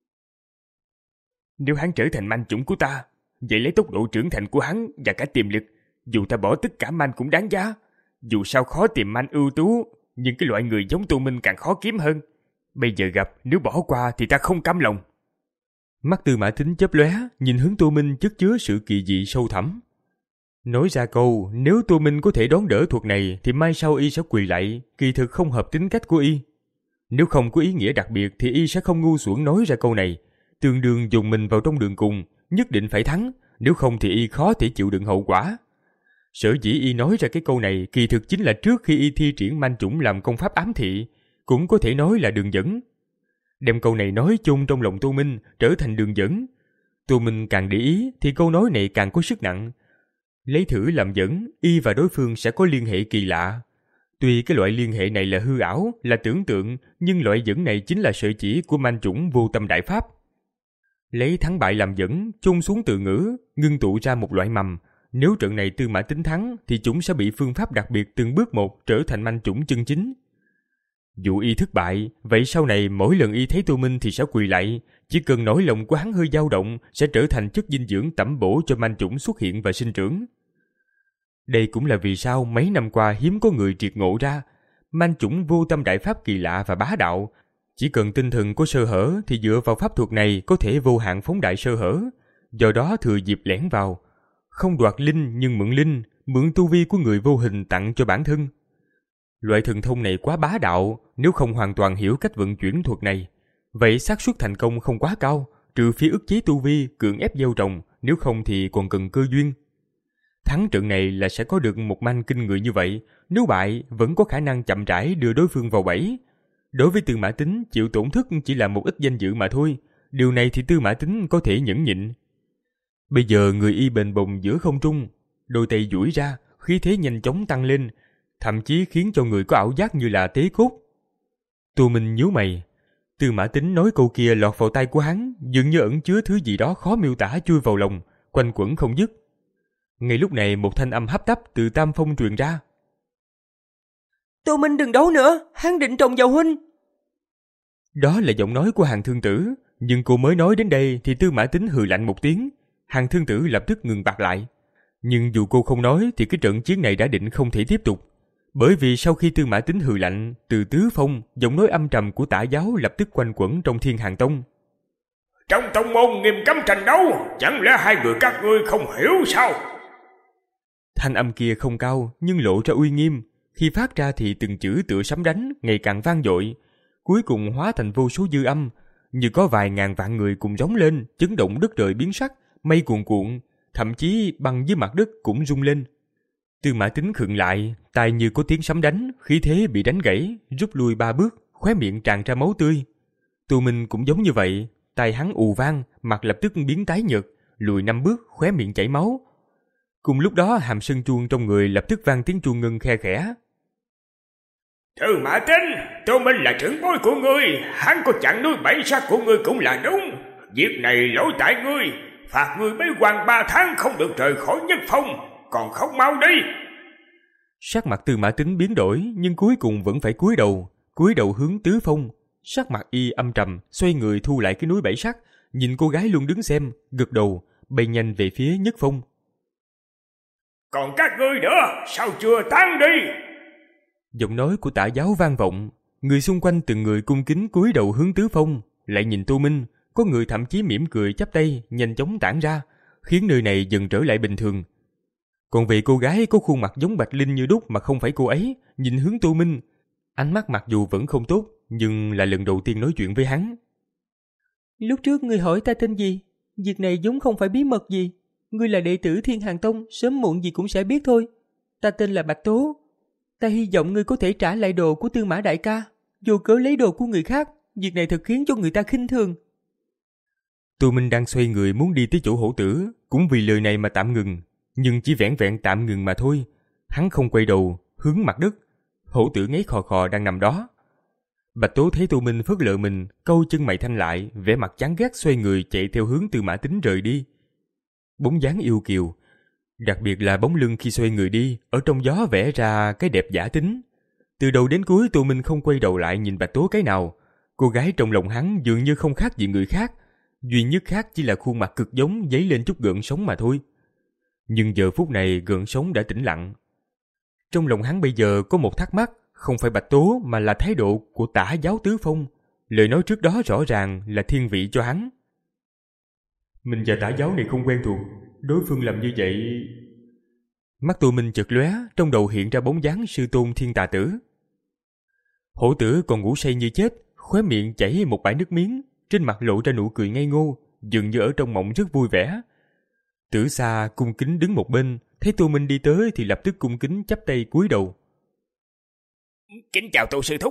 Nếu hắn trở thành man chủng của ta, vậy lấy tốc độ trưởng thành của hắn và cả tiềm lực, dù ta bỏ tất cả man cũng đáng giá. Dù sao khó tìm man ưu tú, nhưng cái loại người giống Tô Minh càng khó kiếm hơn. Bây giờ gặp, nếu bỏ qua thì ta không cam lòng. Mắt Tư Mã Tín chớp lóe, nhìn hướng Tô Minh chất chứa sự kỳ dị sâu thẳm. Nói ra câu, nếu Tô Minh có thể đón đỡ thuật này thì mai sau y sẽ quỳ lạy, kỳ thực không hợp tính cách của y. Nếu không có ý nghĩa đặc biệt thì y sẽ không ngu xuẩn nói ra câu này. Tương đương dùng mình vào trong đường cùng, nhất định phải thắng, nếu không thì y khó thể chịu đựng hậu quả. Sở dĩ y nói ra cái câu này kỳ thực chính là trước khi y thi triển manh chủng làm công pháp ám thị, cũng có thể nói là đường dẫn. Đem câu này nói chung trong lòng Tô Minh trở thành đường dẫn. Tô Minh càng để ý thì câu nói này càng có sức nặng. Lấy thử làm dẫn, y và đối phương sẽ có liên hệ kỳ lạ. Tuy cái loại liên hệ này là hư ảo, là tưởng tượng, nhưng loại dẫn này chính là sợi chỉ của manh chủng vô tâm đại pháp. Lấy thắng bại làm dẫn, chôn xuống từ ngữ, ngưng tụ ra một loại mầm. Nếu trận này Tư Mã Tín thắng, thì chúng sẽ bị phương pháp đặc biệt từng bước một trở thành manh chủng chân chính. Dù y thất bại, vậy sau này mỗi lần y thấy Tô Minh thì sẽ quỳ lạy, chỉ cần nỗi lòng của hắn hơi dao động sẽ trở thành chất dinh dưỡng tẩm bổ cho manh chủng xuất hiện và sinh trưởng. Đây cũng là vì sao mấy năm qua hiếm có người triệt ngộ ra, manh chủng vô tâm đại pháp kỳ lạ và bá đạo, chỉ cần tinh thần có sơ hở thì dựa vào pháp thuật này có thể vô hạn phóng đại sơ hở, do đó thừa dịp lẻn vào, không đoạt linh nhưng mượn linh, mượn tu vi của người vô hình tặng cho bản thân. Loại thần thông này quá bá đạo, nếu không hoàn toàn hiểu cách vận chuyển thuật này, vậy xác suất thành công không quá cao, trừ phi ức chế tu vi, cưỡng ép gieo trồng, nếu không thì còn cần cơ duyên. Thắng trận này là sẽ có được một manh kinh người như vậy, nếu bại vẫn có khả năng chậm rãi đưa đối phương vào bẫy. Đối với Tư Mã Tín, chịu tổn thất chỉ là một ít danh dự mà thôi, điều này thì Tư Mã Tín có thể nhẫn nhịn. Bây giờ người y bền bồng giữa không trung, đôi tay duỗi ra, khí thế nhanh chóng tăng lên, thậm chí khiến cho người có ảo giác như là tế cốt. Tô Minh nhíu mày, Tư Mã Tín nói câu kia lọt vào tai của hắn, dường như ẩn chứa thứ gì đó khó miêu tả chui vào lòng, quanh quẩn không dứt. Ngay lúc này một thanh âm hấp tấp từ Tam Phong truyền ra. Tô Minh đừng đấu nữa, hắn định trồng vào huynh. Đó là giọng nói của Hàn Thương Tử, nhưng cô mới nói đến đây thì Tư Mã Tín hừ lạnh một tiếng, Hàn Thương Tử lập tức ngừng bặt lại. Nhưng dù cô không nói thì cái trận chiến này đã định không thể tiếp tục, bởi vì sau khi Tư Mã Tín hừ lạnh, từ tứ phong, giọng nói âm trầm của Tả Giáo lập tức quanh quẩn trong Thiên Hàn Tông. Trong tông môn nghiêm cấm tranh đấu, chẳng lẽ hai người các ngươi không hiểu sao? Thanh âm kia không cao nhưng lộ ra uy nghiêm, khi phát ra thì từng chữ tựa sấm đánh ngày càng vang dội, cuối cùng hóa thành vô số dư âm, như có vài ngàn vạn người cùng giống lên, chấn động đất trời biến sắc, mây cuồn cuộn, thậm chí băng dưới mặt đất cũng rung lên. Tư Mã Tín khựng lại, tai như có tiếng sấm đánh, khí thế bị đánh gãy, rút lui ba bước, khóe miệng tràn ra máu tươi. Tô Minh cũng giống như vậy, tai hắn ù vang, mặt lập tức biến tái nhợt, lùi năm bước, khóe miệng chảy máu. Cùng lúc đó hàm sơn chuông trong người lập tức vang tiếng chuông ngân khe khẽ. Tư Mã Tín, Tô Minh là trưởng bối của ngươi, hắn có chặn núi bảy sát của ngươi cũng là đúng. Việc này lỗi tại ngươi, phạt ngươi bế quan ba tháng không được rời khỏi Nhất Phong, còn không mau đi. Sắc mặt Tư Mã Tín biến đổi, nhưng cuối cùng vẫn phải cúi đầu, cúi đầu hướng tứ phong. Sắc mặt y âm trầm, xoay người thu lại cái núi bảy sắc, nhìn cô gái luôn đứng xem, gật đầu, bay nhanh về phía Nhất Phong. Còn các ngươi nữa, sao chưa tán đi? Giọng nói của Tả Giáo vang vọng, người xung quanh từng người cung kính cúi đầu hướng tứ phong, lại nhìn Tô Minh, có người thậm chí mỉm cười chắp tay, nhanh chóng tản ra, khiến nơi này dần trở lại bình thường. Còn về cô gái có khuôn mặt giống Bạch Linh như đúc mà không phải cô ấy, nhìn hướng Tô Minh, ánh mắt mặc dù vẫn không tốt, nhưng là lần đầu tiên nói chuyện với hắn. Lúc trước ngươi hỏi ta tên gì? Việc này vốn không phải bí mật gì. Ngươi là đệ tử Thiên Hàn Tông, sớm muộn gì cũng sẽ biết thôi. Ta tên là Bạch Tố. Ta hy vọng ngươi có thể trả lại đồ của Tư Mã đại ca. Vô cớ lấy đồ của người khác, việc này thật khiến cho người ta khinh thường. Tô Minh đang xoay người muốn đi tới chỗ Hổ Tử, cũng vì lời này mà tạm ngừng, nhưng chỉ vẻn vẹn tạm ngừng mà thôi. Hắn không quay đầu, hướng mặt đất. Hổ Tử ngáy khò khò đang nằm đó. Bạch Tố thấy Tô Minh phớt lờ mình, câu chân mày thanh lại, vẻ mặt chán ghét xoay người chạy theo hướng Tư Mã Tín rời đi. Bóng dáng yêu kiều, đặc biệt là bóng lưng khi xoay người đi, ở trong gió vẽ ra cái đẹp giả tính. Từ đầu đến cuối Tô Minh không quay đầu lại nhìn Bạch Tố cái nào. Cô gái trong lòng hắn dường như không khác gì người khác, duy nhất khác chỉ là khuôn mặt cực giống dấy lên chút gợn sóng mà thôi. Nhưng giờ phút này gợn sóng đã tĩnh lặng. Trong lòng hắn bây giờ có một thắc mắc, không phải Bạch Tố mà là thái độ của Tả Giáo tứ phong. Lời nói trước đó rõ ràng là thiên vị cho hắn. Mình và Tả Giáo này không quen thuộc, đối phương làm như vậy. Mắt Tô Minh chợt lóe, trong đầu hiện ra bóng dáng sư tôn Thiên Tà Tử. Hổ Tử còn ngủ say như chết, khóe miệng chảy một bãi nước miếng, trên mặt lộ ra nụ cười ngây ngô, dường như ở trong mộng rất vui vẻ. Tử Sa cung kính đứng một bên, thấy Tô Minh đi tới thì lập tức cung kính chắp tay cúi đầu. Kính chào Tô sư thúc.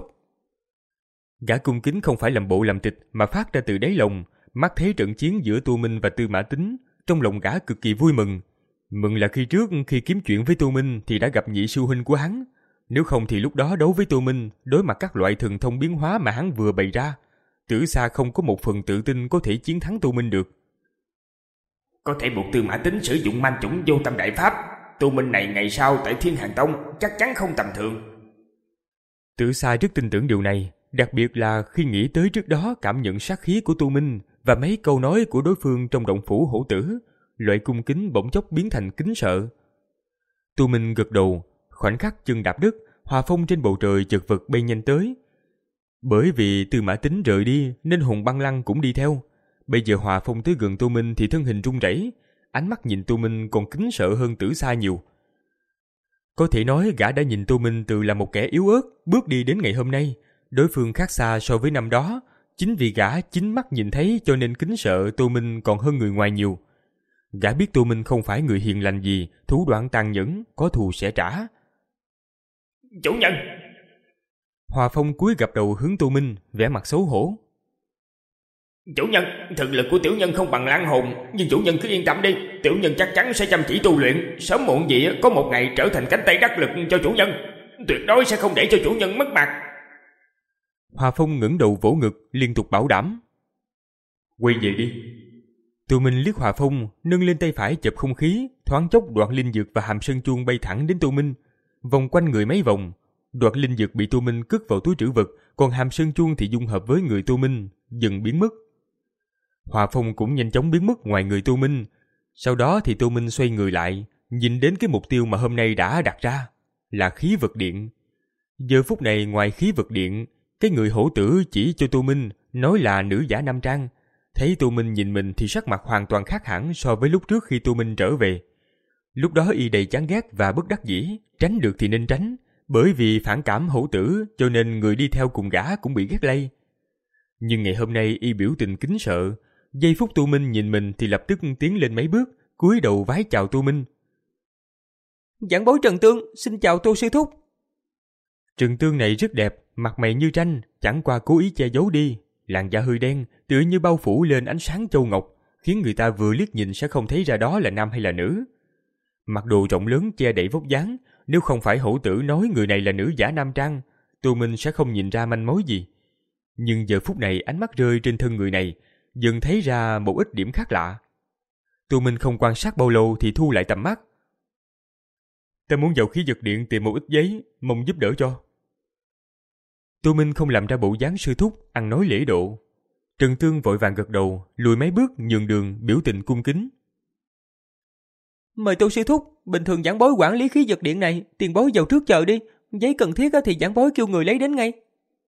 Gã cung kính không phải làm bộ làm tịch mà phát ra từ đáy lòng, mắt thấy trận chiến giữa Tô Minh và Tư Mã Tín, trong lòng gã cực kỳ vui mừng. Mừng là khi trước khi kiếm chuyện với Tô Minh thì đã gặp nhị sư huynh của hắn, nếu không thì lúc đó đấu với Tô Minh, đối mặt các loại thần thông biến hóa mà hắn vừa bày ra, Tử Sa không có một phần tự tin có thể chiến thắng Tô Minh được. Có thể buộc Tư Mã Tín sử dụng man chủng vô tâm đại pháp, Tô Minh này ngày sau tại Thiên Hàng Tông chắc chắn không tầm thường. Tử Sa rất tin tưởng điều này, đặc biệt là khi nghĩ tới trước đó cảm nhận sát khí của Tô Minh và mấy câu nói của đối phương trong động phủ hổ tử, loại cung kính bỗng chốc biến thành kính sợ. Tô Minh gật đầu, khoảnh khắc chân đạp đất, hòa phong trên bầu trời chợt vật bay nhanh tới. Bởi vì Tư Mã Tín rời đi nên Hùng Băng Lăng cũng đi theo. Bây giờ hòa phong tới gần Tô Minh thì thân hình run rẩy, ánh mắt nhìn Tô Minh còn kính sợ hơn Tử Sa nhiều. Có thể nói gã đã nhìn Tô Minh từ là một kẻ yếu ớt bước đi đến ngày hôm nay, đối phương khác xa so với năm đó. Chính vì gã chính mắt nhìn thấy cho nên kính sợ Tô Minh còn hơn người ngoài nhiều. Gã biết Tô Minh không phải người hiền lành gì, thủ đoạn tàn nhẫn, có thù sẽ trả. Chủ nhân! Hòa Phong cúi gập đầu hướng Tô Minh, vẻ mặt xấu hổ. Chủ nhân, thực lực của tiểu nhân không bằng Lan Hồn, nhưng chủ nhân cứ yên tâm đi, tiểu nhân chắc chắn sẽ chăm chỉ tu luyện, sớm muộn gì có một ngày trở thành cánh tay đắc lực cho chủ nhân, tuyệt đối sẽ không để cho chủ nhân mất mặt. Hòa Phong ngẩng đầu vỗ ngực, liên tục bảo đảm. Quay về đi. Tô Minh liếc Hòa Phong, nâng lên tay phải chụp không khí, thoáng chốc đoạt linh dược và hàm sơn chuông bay thẳng đến Tô Minh, vòng quanh người mấy vòng. Đoạt linh dược bị Tô Minh cất vào túi trữ vật, còn hàm sơn chuông thì dung hợp với người Tô Minh, dần biến mất. Hòa Phong cũng nhanh chóng biến mất ngoài người Tô Minh. Sau đó thì Tô Minh xoay người lại, nhìn đến cái mục tiêu mà hôm nay đã đặt ra, là khí vật điện. Giờ phút này ngoài khí vật điện, cái người hổ tử chỉ cho Tô Minh nói là nữ giả nam trang. Thấy Tô Minh nhìn mình thì sắc mặt hoàn toàn khác hẳn so với lúc trước khi Tô Minh trở về. Lúc đó y đầy chán ghét và bất đắc dĩ, tránh được thì nên tránh, bởi vì phản cảm hổ tử cho nên người đi theo cùng gã cũng bị ghét lây. Nhưng ngày hôm nay y biểu tình kính sợ, giây phút Tô Minh nhìn mình thì lập tức tiến lên mấy bước, cúi đầu vái chào Tô Minh. Giảng bối Trần Tương, xin chào Tô sư thúc. Trần Tương này rất đẹp, mặt mày như tranh, chẳng qua cố ý che giấu đi, làn da hơi đen, tựa như bao phủ lên ánh sáng châu ngọc, khiến người ta vừa liếc nhìn sẽ không thấy ra đó là nam hay là nữ. Mặc đồ rộng lớn che đậy vóc dáng, nếu không phải hổ tử nói người này là nữ giả nam trang, Tô Minh sẽ không nhìn ra manh mối gì. Nhưng giờ phút này ánh mắt rơi trên thân người này, dần thấy ra một ít điểm khác lạ. Tô Minh không quan sát bao lâu thì thu lại tầm mắt. Ta muốn vào khí vật điện tìm một ít giấy, mong giúp đỡ cho. Tô Minh không làm ra bộ dáng sư thúc, ăn nói lễ độ. Trần Tương vội vàng gật đầu, lùi mấy bước nhường đường, biểu tình cung kính. Mời Tô sư thúc, bình thường giảng bối quản lý khí vật điện này, tiền bối vào trước chờ đi, giấy cần thiết thì giảng bối kêu người lấy đến ngay.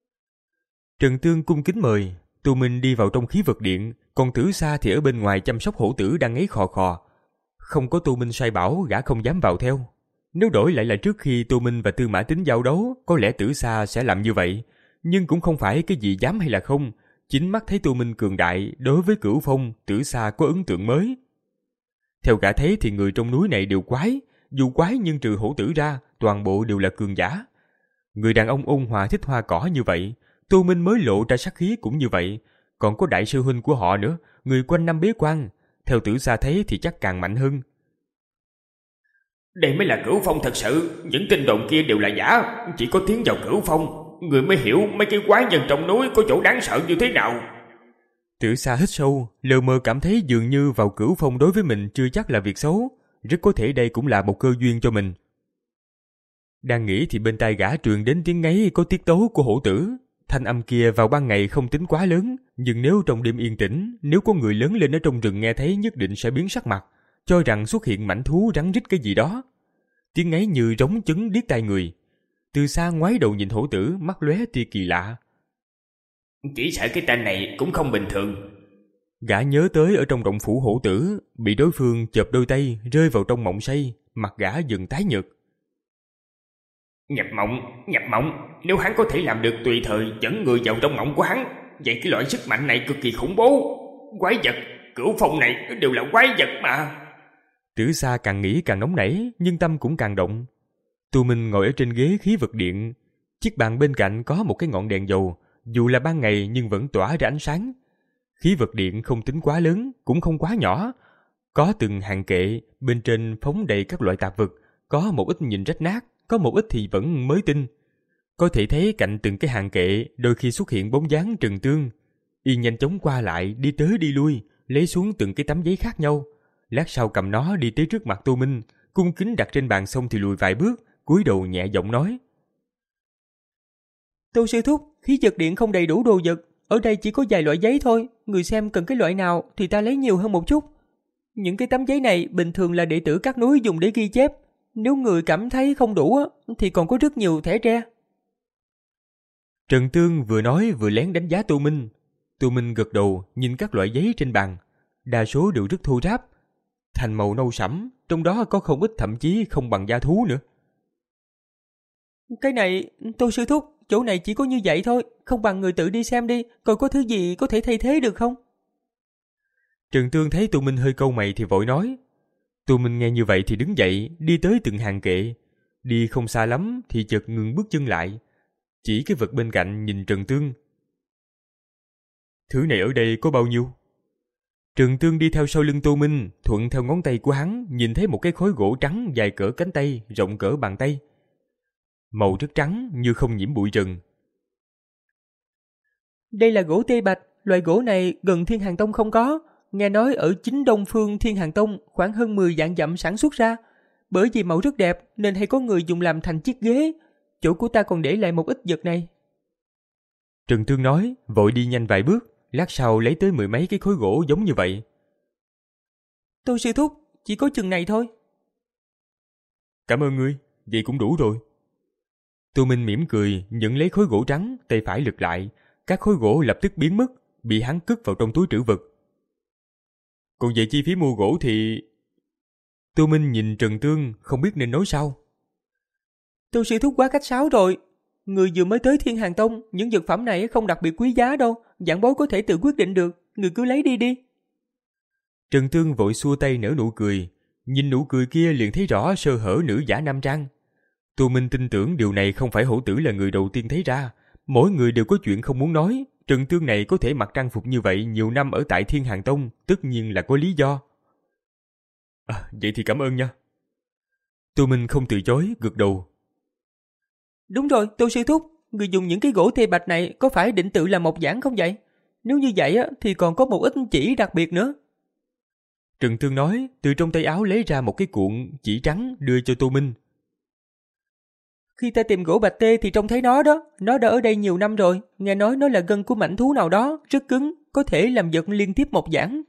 Trần Tương cung kính mời. Tô Minh đi vào trong khí vật điện, còn Tử Sa thì ở bên ngoài chăm sóc hổ tử đang ngáy khò khò. Không có Tô Minh sai bảo, gã không dám vào theo. Nếu đổi lại là trước khi Tô Minh và Tư Mã Tín giao đấu, có lẽ Tử Sa sẽ làm như vậy. Nhưng cũng không phải cái gì dám hay là không. Chính mắt thấy Tô Minh cường đại, đối với Cửu Phong, Tử Sa có ấn tượng mới. Theo gã thấy thì người trong núi này đều quái, dù quái nhưng trừ hổ tử ra, toàn bộ đều là cường giả. Người đàn ông ôn hòa thích hoa cỏ như vậy, Tô Minh mới lộ ra sát khí cũng như vậy. Còn có đại sư huynh của họ nữa, người quanh năm bế quan, theo Tử Sa thấy thì chắc càng mạnh hơn. Đây mới là Cửu Phong thật sự, những tin đồn kia đều là giả, chỉ có tiến vào Cửu Phong, người mới hiểu mấy cái quái nhân trong núi có chỗ đáng sợ như thế nào. Tử Sa hít sâu, lờ mờ cảm thấy dường như vào Cửu Phong đối với mình chưa chắc là việc xấu, rất có thể đây cũng là một cơ duyên cho mình. Đang nghĩ thì bên tai gã truyền đến tiếng ngáy có tiết tấu của hổ tử. Thanh âm kia vào ban ngày không tính quá lớn, nhưng nếu trong đêm yên tĩnh, nếu có người lớn lên ở trong rừng nghe thấy nhất định sẽ biến sắc mặt, cho rằng xuất hiện mãnh thú rắn rít cái gì đó. Tiếng ngáy như rống chấn điếc tai người. Từ xa ngoái đầu nhìn hổ tử, mắt lóe tia kỳ lạ. Chỉ sợ cái tên này cũng không bình thường. Gã nhớ tới ở trong động phủ hổ tử, bị đối phương chộp đôi tay rơi vào trong mộng say, mặt gã dần tái nhợt. Nhập mộng, nhập mộng, nếu hắn có thể làm được tùy thời dẫn người vào trong mộng của hắn, vậy cái loại sức mạnh này cực kỳ khủng bố. Quái vật, Cửu Phong này đều là quái vật mà. Tử Sa càng nghĩ càng nóng nảy, nhưng tâm cũng càng động. Tô Minh ngồi ở trên ghế khí vực điện. Chiếc bàn bên cạnh có một cái ngọn đèn dầu, dù là ban ngày nhưng vẫn tỏa ra ánh sáng. Khí vực điện không tính quá lớn, cũng không quá nhỏ. Có từng hàng kệ, bên trên phóng đầy các loại tạp vật, có một ít nhìn rách nát, có một ít thì vẫn mới tinh. Có thể thấy cạnh từng cái hàng kệ đôi khi xuất hiện bóng dáng Trần Tương. Y nhanh chóng qua lại, đi tới đi lui, lấy xuống từng cái tấm giấy khác nhau. Lát sau cầm nó đi tới trước mặt Tô Minh, cung kính đặt trên bàn xong thì lùi vài bước, cúi đầu nhẹ giọng nói: Tô sư thúc, khí vật điện không đầy đủ đồ vật, ở đây chỉ có vài loại giấy thôi, người xem cần cái loại nào thì ta lấy nhiều hơn một chút. Những cái tấm giấy này bình thường là đệ tử các núi dùng để ghi chép, nếu người cảm thấy không đủ thì còn có rất nhiều thẻ tre. Trần Tương vừa nói vừa lén đánh giá Tô Minh. Tô Minh gật đầu nhìn các loại giấy trên bàn, đa số đều rất thô ráp, thành màu nâu sẫm, trong đó có không ít thậm chí không bằng da thú nữa. Cái này, Tô sư thúc, chỗ này chỉ có như vậy thôi, không bằng người tự đi xem đi, coi có thứ gì có thể thay thế được không? Trần Tương thấy Tô Minh hơi cau mày thì vội nói. Tô Minh nghe như vậy thì đứng dậy, đi tới từng hàng kệ. Đi không xa lắm thì chợt ngừng bước chân lại, chỉ cái vật bên cạnh nhìn Trần Tương. Thứ này ở đây có bao nhiêu? Trần Tương đi theo sau lưng Tô Minh, thuận theo ngón tay của hắn, nhìn thấy một cái khối gỗ trắng dài cỡ cánh tay, rộng cỡ bàn tay. Màu rất trắng như không nhiễm bụi trần. Đây là gỗ tê bạch, loại gỗ này gần Thiên Hàng Tông không có. Nghe nói ở chính đông phương Thiên Hàng Tông khoảng hơn mười vạn dặm sản xuất ra. Bởi vì màu rất đẹp nên hay có người dùng làm thành chiếc ghế. Chỗ của ta còn để lại một ít vật này. Trần Tương nói, vội đi nhanh vài bước, lát sau lấy tới mười mấy cái khối gỗ giống như vậy. Tô sư thúc, chỉ có chừng này thôi. Cảm ơn ngươi, vậy cũng đủ rồi. Tô Minh mỉm cười, nhận lấy khối gỗ trắng, tay phải lật lại, các khối gỗ lập tức biến mất, bị hắn cất vào trong túi trữ vật. Còn về chi phí mua gỗ thì... Tô Minh nhìn Trần Tương, không biết nên nói sao. Tô sư thúc quá khách sáo rồi. Người vừa mới tới Thiên Hàng Tông, những vật phẩm này không đặc biệt quý giá đâu, giảng bối có thể tự quyết định được, người cứ lấy đi đi. Trần Tương vội xua tay nở nụ cười, nhìn nụ cười kia liền thấy rõ sơ hở nữ giả nam trang. Tô Minh tin tưởng điều này không phải hổ tử là người đầu tiên thấy ra, mỗi người đều có chuyện không muốn nói. Trần Tương này có thể mặc trang phục như vậy nhiều năm ở tại Thiên Hàng Tông, tất nhiên là có lý do. À, vậy thì cảm ơn nha. Tô Minh không từ chối, gật đầu. Đúng rồi, Tô sư thúc, người dùng những cái gỗ tê bạch này có phải định tự làm một giảng không vậy? Nếu như vậy thì còn có một ít chỉ đặc biệt nữa. Trần Tương nói, từ trong tay áo lấy ra một cái cuộn chỉ trắng đưa cho Tô Minh. Khi ta tìm gỗ bạch tê thì trông thấy nó đó, nó đã ở đây nhiều năm rồi, nghe nói nó là gân của mảnh thú nào đó, rất cứng, có thể làm vật liên tiếp một giảng.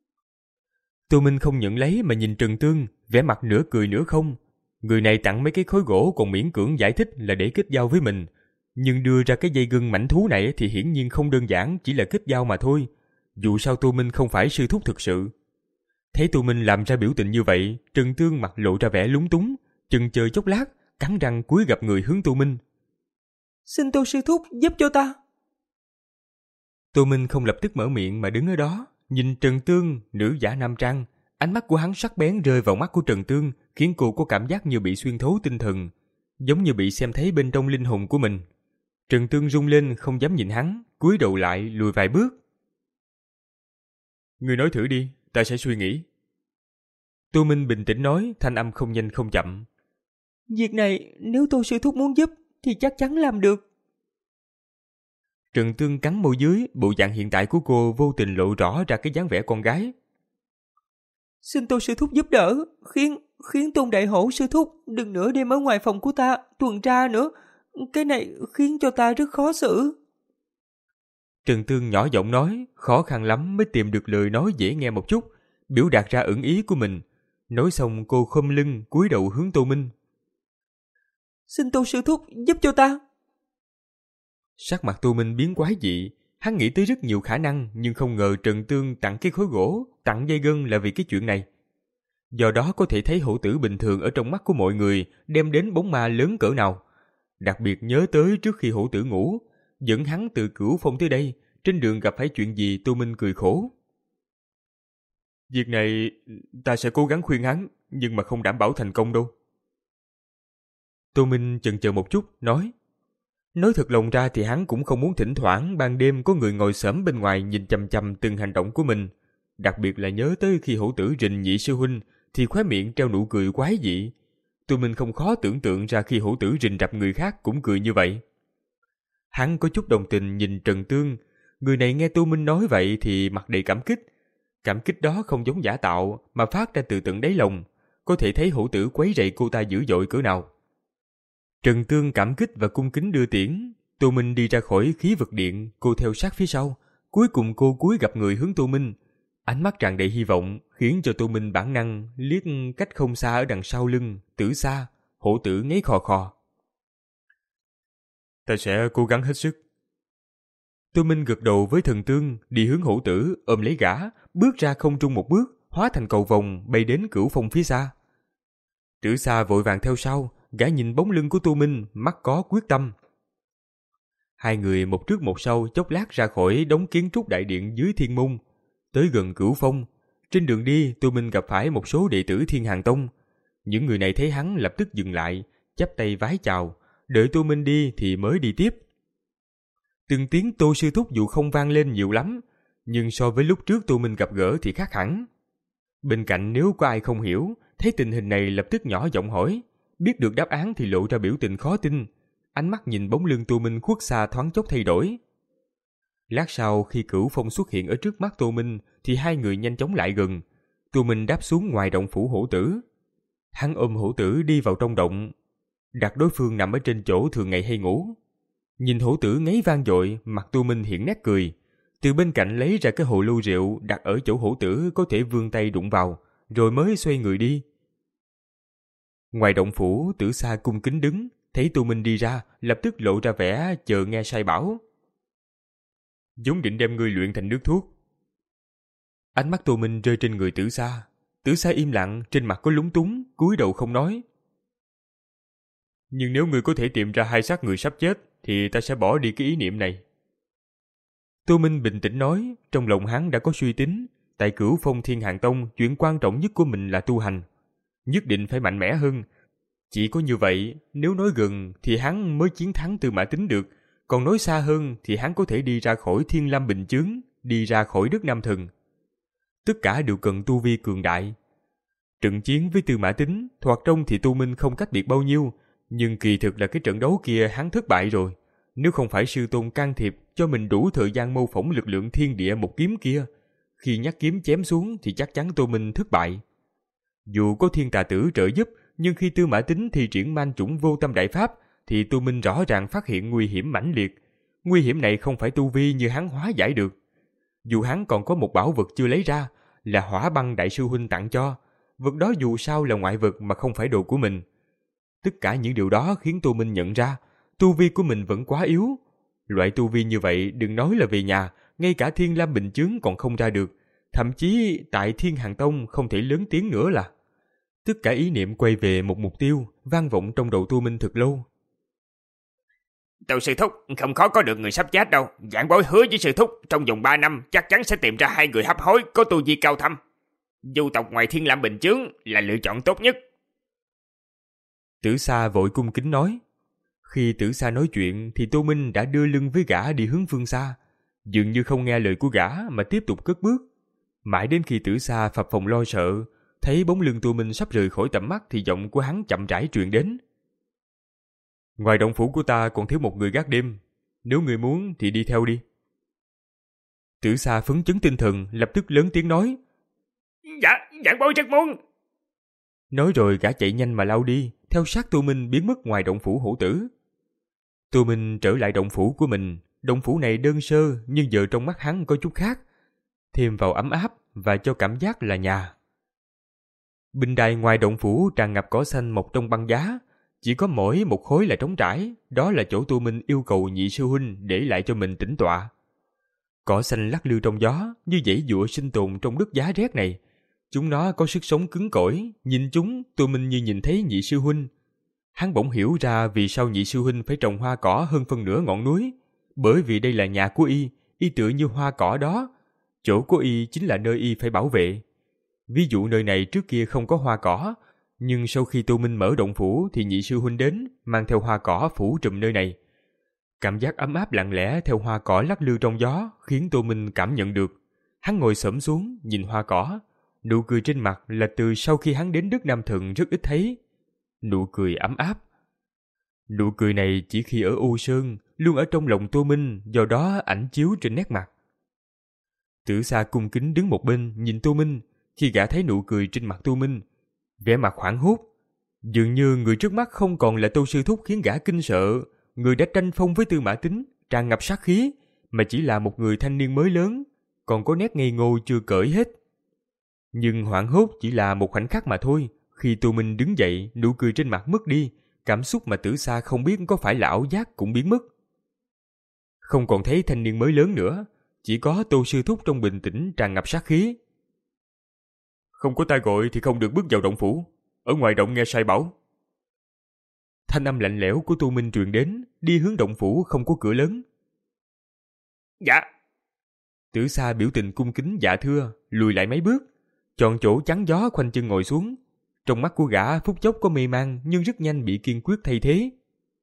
Tô Minh không nhận lấy mà nhìn Trần Tương, vẻ mặt nửa cười nửa không. Người này tặng mấy cái khối gỗ còn miễn cưỡng giải thích là để kết giao với mình, nhưng đưa ra cái dây gân mảnh thú này thì hiển nhiên không đơn giản chỉ là kết giao mà thôi. Dù sao Tô Minh không phải sư thúc thực sự. Thấy Tô Minh làm ra biểu tình như vậy, Trần Tương mặt lộ ra vẻ lúng túng, chần chờ chốc lát, cắn răng cúi gập người hướng Tô Minh. Xin Tô sư thúc giúp cho ta. Tô Minh không lập tức mở miệng mà đứng ở đó, nhìn Trần Tương, nữ giả nam trang. Ánh mắt của hắn sắc bén rơi vào mắt của Trần Tương, khiến cô có cảm giác như bị xuyên thấu tinh thần, giống như bị xem thấy bên trong linh hồn của mình. Trần Tương run lên không dám nhìn hắn, cúi đầu lại lùi vài bước. Ngươi nói thử đi, ta sẽ suy nghĩ. Tô Minh bình tĩnh nói, thanh âm không nhanh không chậm. Việc này nếu Tô sư thúc muốn giúp thì chắc chắn làm được. Trần Tương cắn môi dưới, bộ dạng hiện tại của cô vô tình lộ rõ ra cái dáng vẻ con gái. Xin Tô sư thúc giúp đỡ, khiến khiến Tôn Đại Hổ sư thúc đừng nửa đêm ở ngoài phòng của ta tuần tra nữa. Cái này khiến cho ta rất khó xử. Trần Tương nhỏ giọng nói, khó khăn lắm mới tìm được lời nói dễ nghe một chút, biểu đạt ra ẩn ý của mình. Nói xong cô khom lưng cúi đầu hướng Tô Minh. Xin Tô sư thúc giúp cho ta. Sắc mặt Tô Minh biến quái dị, hắn nghĩ tới rất nhiều khả năng nhưng không ngờ Trần Tương tặng cái khối gỗ, tặng dây gân là vì cái chuyện này. Do đó có thể thấy hổ tử bình thường ở trong mắt của mọi người đem đến bóng ma lớn cỡ nào. Đặc biệt nhớ tới trước khi hổ tử ngủ, dẫn hắn từ Cửu Phong tới đây, trên đường gặp phải chuyện gì Tô Minh cười khổ. Việc này ta sẽ cố gắng khuyên hắn, nhưng mà không đảm bảo thành công đâu. Tô Minh chần chờ một chút, nói. Nói thật lòng ra thì hắn cũng không muốn thỉnh thoảng ban đêm có người ngồi xổm bên ngoài nhìn chằm chằm từng hành động của mình. Đặc biệt là nhớ tới khi hổ tử rình Nhị sư huynh thì khóe miệng treo nụ cười quái dị. Tô Minh không khó tưởng tượng ra khi hổ tử rình rập người khác cũng cười như vậy. Hắn có chút đồng tình nhìn Trần Tương. Người này nghe Tô Minh nói vậy thì mặt đầy cảm kích. Cảm kích đó không giống giả tạo mà phát ra từ tận đáy lòng. Có thể thấy hổ tử quấy rầy cô ta dữ dội cỡ nào. Trần Tương cảm kích và cung kính đưa tiễn. Tô Minh đi ra khỏi khí vực điện, cô theo sát phía sau. Cuối cùng cô cúi gặp người hướng Tô Minh. Ánh mắt tràn đầy hy vọng khiến cho Tô Minh bản năng liếc cách không xa ở đằng sau lưng, Tử Sa. Hổ tử ngáy khò khò. Ta sẽ cố gắng hết sức. Tô Minh gật đầu với Thần Tương, đi hướng hổ tử, ôm lấy gã, bước ra không trung một bước, hóa thành cầu vồng bay đến Cửu Phong phía xa. Tử Sa vội vàng theo sau, gã nhìn bóng lưng của Tô Minh, mắt có quyết tâm. Hai người một trước một sau chốc lát ra khỏi đống kiến trúc đại điện dưới thiên môn, tới gần Cửu Phong. Trên đường đi, Tô Minh gặp phải một số đệ tử Thiên Hàn Tông. Những người này thấy hắn lập tức dừng lại, chắp tay vái chào, đợi Tô Minh đi thì mới đi tiếp. Từng tiếng Tô sư thúc dù không vang lên nhiều lắm, nhưng so với lúc trước Tô Minh gặp gỡ thì khác hẳn. Bên cạnh nếu có ai không hiểu, thấy tình hình này lập tức nhỏ giọng hỏi, biết được đáp án thì lộ ra biểu tình khó tin. Ánh mắt nhìn bóng lưng Tô Minh khuất xa thoáng chốc thay đổi. Lát sau khi Cửu Phong xuất hiện ở trước mắt Tô Minh thì hai người nhanh chóng lại gần. Tô Minh đáp xuống ngoài động phủ hổ tử. Hắn ôm hổ tử đi vào trong động, đặt đối phương nằm ở trên chỗ thường ngày hay ngủ. Nhìn hổ tử ngáy vang dội, mặt Tô Minh hiện nét cười. Từ bên cạnh lấy ra cái hồ lô rượu đặt ở chỗ hổ tử có thể vươn tay đụng vào, rồi mới xoay người đi. Ngoài động phủ, Tử Sa cung kính đứng, thấy Tô Minh đi ra, lập tức lộ ra vẻ chờ nghe sai bảo. Vốn định đem ngươi luyện thành nước thuốc. Ánh mắt Tô Minh rơi trên người Tử Sa. Tử Sa im lặng, trên mặt có lúng túng, cúi đầu không nói. Nhưng nếu ngươi có thể tìm ra hai xác người sắp chết, thì ta sẽ bỏ đi cái ý niệm này. Tô Minh bình tĩnh nói, trong lòng hắn đã có suy tính, tại Cửu Phong Thiên Hàn Tông, chuyện quan trọng nhất của mình là tu hành. Nhất định phải mạnh mẽ hơn. Chỉ có như vậy, nếu nói gần thì hắn mới chiến thắng Tư Mã Tín được, còn nói xa hơn thì hắn có thể đi ra khỏi Thiên Lam Bình Chướng, đi ra khỏi đất Nam Thần. Tất cả đều cần tu vi cường đại. Trận chiến với Tư Mã Tín, thoạt trông thì Tô Minh không cách biệt bao nhiêu, nhưng kỳ thực là cái trận đấu kia hắn thất bại rồi. Nếu không phải sư tôn can thiệp cho mình đủ thời gian mô phỏng lực lượng thiên địa một kiếm kia, khi nhắc kiếm chém xuống thì chắc chắn Tô Minh thất bại. Dù có Thiên Tà Tử trợ giúp, nhưng khi Tư Mã Tín thi triển man chủng vô tâm đại pháp, thì Tô Minh rõ ràng phát hiện nguy hiểm mãnh liệt. Nguy hiểm này không phải tu vi như hắn hóa giải được. Dù hắn còn có một bảo vật chưa lấy ra, là hỏa băng đại sư huynh tặng cho. Vật đó dù sao là ngoại vật mà không phải đồ của mình. Tất cả những điều đó khiến Tô Minh nhận ra, tu vi của mình vẫn quá yếu. Loại tu vi như vậy đừng nói là về nhà, ngay cả Thiên Lam Bình Chướng còn không ra được. Thậm chí tại Thiên Hàn Tông không thể lớn tiếng nữa là. Tất cả ý niệm quay về một mục tiêu, vang vọng trong đầu Tô Minh thật lâu. Tô sư thúc, không khó có được người sắp chết đâu. Giảng bối hứa với sư thúc, trong vòng ba năm chắc chắn sẽ tìm ra hai người hấp hối có tu vi cao thâm. Du tộc ngoài Thiên Lam Bình Chướng là lựa chọn tốt nhất. Tử Sa vội cung kính nói. Khi Tử Sa nói chuyện thì Tô Minh đã đưa lưng với gã đi hướng phương xa, dường như không nghe lời của gã mà tiếp tục cất bước. Mãi đến khi Tử Sa phập phồng lo sợ, thấy bóng lưng Tô Minh sắp rời khỏi tầm mắt thì giọng của hắn chậm rãi truyền đến. Ngoài động phủ của ta còn thiếu một người gác đêm, nếu người muốn thì đi theo đi. Tử Sa phấn chấn tinh thần, lập tức lớn tiếng nói. Dạ, giảng bối rất muốn. Nói rồi gã chạy nhanh mà lao đi, theo sát Tô Minh biến mất ngoài động phủ hổ tử. Tô Minh trở lại động phủ của mình. Động phủ này đơn sơ nhưng giờ trong mắt hắn có chút khác, thêm vào ấm áp và cho cảm giác là nhà. Bình đài ngoài động phủ tràn ngập cỏ xanh mọc trong băng giá, chỉ có mỗi một khối là trống trải, đó là chỗ Tô Minh yêu cầu nhị sư huynh để lại cho mình tĩnh tọa. Cỏ xanh lắc lư trong gió như dãy dụa sinh tồn trong đất giá rét này. Chúng nó có sức sống cứng cỏi, nhìn chúng Tô Minh như nhìn thấy nhị sư huynh. Hắn bỗng hiểu ra vì sao nhị sư huynh phải trồng hoa cỏ hơn phân nửa ngọn núi, bởi vì đây là nhà của y, y tựa như hoa cỏ đó, chỗ của y chính là nơi y phải bảo vệ. Ví dụ nơi này trước kia không có hoa cỏ, nhưng sau khi Tô Minh mở động phủ thì nhị sư huynh đến, mang theo hoa cỏ phủ trùm nơi này. Cảm giác ấm áp lặng lẽ theo hoa cỏ lắc lư trong gió khiến Tô Minh cảm nhận được. Hắn ngồi xổm xuống nhìn hoa cỏ, nụ cười trên mặt là từ sau khi hắn đến Đức Nam Thần rất ít thấy. Nụ cười ấm áp. Nụ cười này chỉ khi ở U Sơn, luôn ở trong lòng Tô Minh, do đó ảnh chiếu trên nét mặt. Tử Sa cung kính đứng một bên nhìn Tô Minh. Khi gã thấy nụ cười trên mặt Tô Minh, vẻ mặt hoảng hốt, dường như người trước mắt không còn là Tô sư thúc khiến gã kinh sợ, người đã tranh phong với Tư Mã Tín, tràn ngập sát khí, mà chỉ là một người thanh niên mới lớn, còn có nét ngây ngô chưa cởi hết. Nhưng hoảng hốt chỉ là một khoảnh khắc mà thôi. Khi Tô Minh đứng dậy, nụ cười trên mặt mất đi, cảm xúc mà Tử Sa không biết có phải là ảo giác cũng biến mất. Không còn thấy thanh niên mới lớn nữa, chỉ có Tô sư thúc trong bình tĩnh tràn ngập sát khí. Không có ta gọi thì không được bước vào động phủ. Ở ngoài động nghe sai bảo. Thanh âm lạnh lẽo của Tô Minh truyền đến, đi hướng động phủ không có cửa lớn. Dạ. Tử Sa biểu tình cung kính dạ thưa, lùi lại mấy bước, chọn chỗ chắn gió khoanh chân ngồi xuống. Trong mắt của gã phút chốc có mê man, nhưng rất nhanh bị kiên quyết thay thế.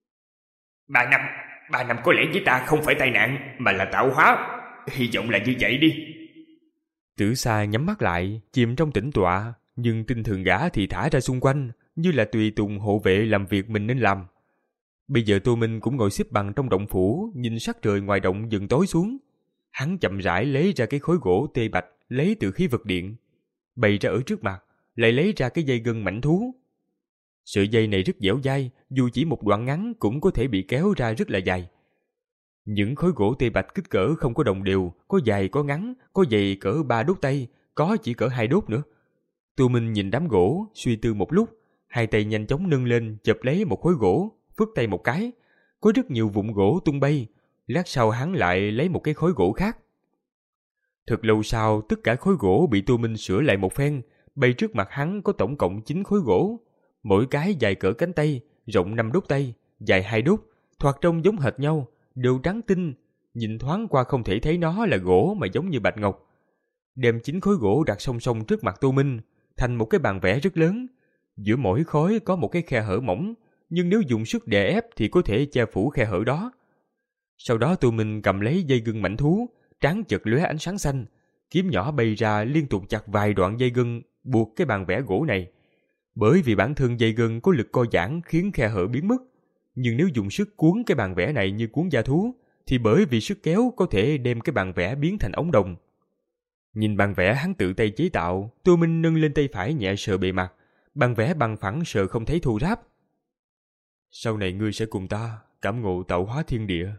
Ba năm, ba năm có lẽ với ta không phải tai nạn, mà là tạo hóa. Hy vọng là như vậy đi. Tử Sa nhắm mắt lại, chìm trong tĩnh tọa, nhưng tinh thần gã thì thả ra xung quanh, như là tùy tùng hộ vệ làm việc mình nên làm. Bây giờ Tô Minh cũng ngồi xếp bằng trong động phủ, nhìn sắc trời ngoài động dần tối xuống. Hắn chậm rãi lấy ra cái khối gỗ tê bạch lấy từ khí vật điện, bày ra ở trước mặt, lại lấy ra cái dây gân mảnh thú. Sợi dây này rất dẻo dai, dù chỉ một đoạn ngắn cũng có thể bị kéo ra rất là dài. Những khối gỗ tê bạch kích cỡ không có đồng đều, có dài có ngắn, có dày cỡ ba đốt tay, có chỉ cỡ hai đốt nữa. Tô Minh nhìn đám gỗ, suy tư một lúc, hai tay nhanh chóng nâng lên chộp lấy một khối gỗ, phất tay một cái, có rất nhiều vụn gỗ tung bay. Lát sau hắn lại lấy một cái khối gỗ khác. Thật lâu sau, tất cả khối gỗ bị Tô Minh sửa lại một phen, bày trước mặt hắn có tổng cộng chín khối gỗ, mỗi cái dài cỡ cánh tay, rộng năm đốt tay, dài hai đốt, thoạt trông giống hệt nhau, đều trắng tinh, nhìn thoáng qua không thể thấy nó là gỗ mà giống như bạch ngọc. Đem chín khối gỗ đặt song song trước mặt Tô Minh, thành một cái bàn vẽ rất lớn. Giữa mỗi khối có một cái khe hở mỏng, nhưng nếu dùng sức đè ép thì có thể che phủ khe hở đó. Sau đó Tô Minh cầm lấy dây gân mảnh thú, trán chật lóe ánh sáng xanh, kiếm nhỏ bay ra liên tục chặt vài đoạn dây gân buộc cái bàn vẽ gỗ này. Bởi vì bản thân dây gân có lực co giãn khiến khe hở biến mất, nhưng nếu dùng sức cuốn cái bàn vẽ này như cuốn da thú, thì bởi vì sức kéo có thể đem cái bàn vẽ biến thành ống đồng. Nhìn bàn vẽ hắn tự tay chế tạo, Tô Minh nâng lên tay phải nhẹ sờ bề mặt, bàn vẽ bằng phẳng sờ không thấy thô ráp. Sau này ngươi sẽ cùng ta cảm ngộ tạo hóa thiên địa.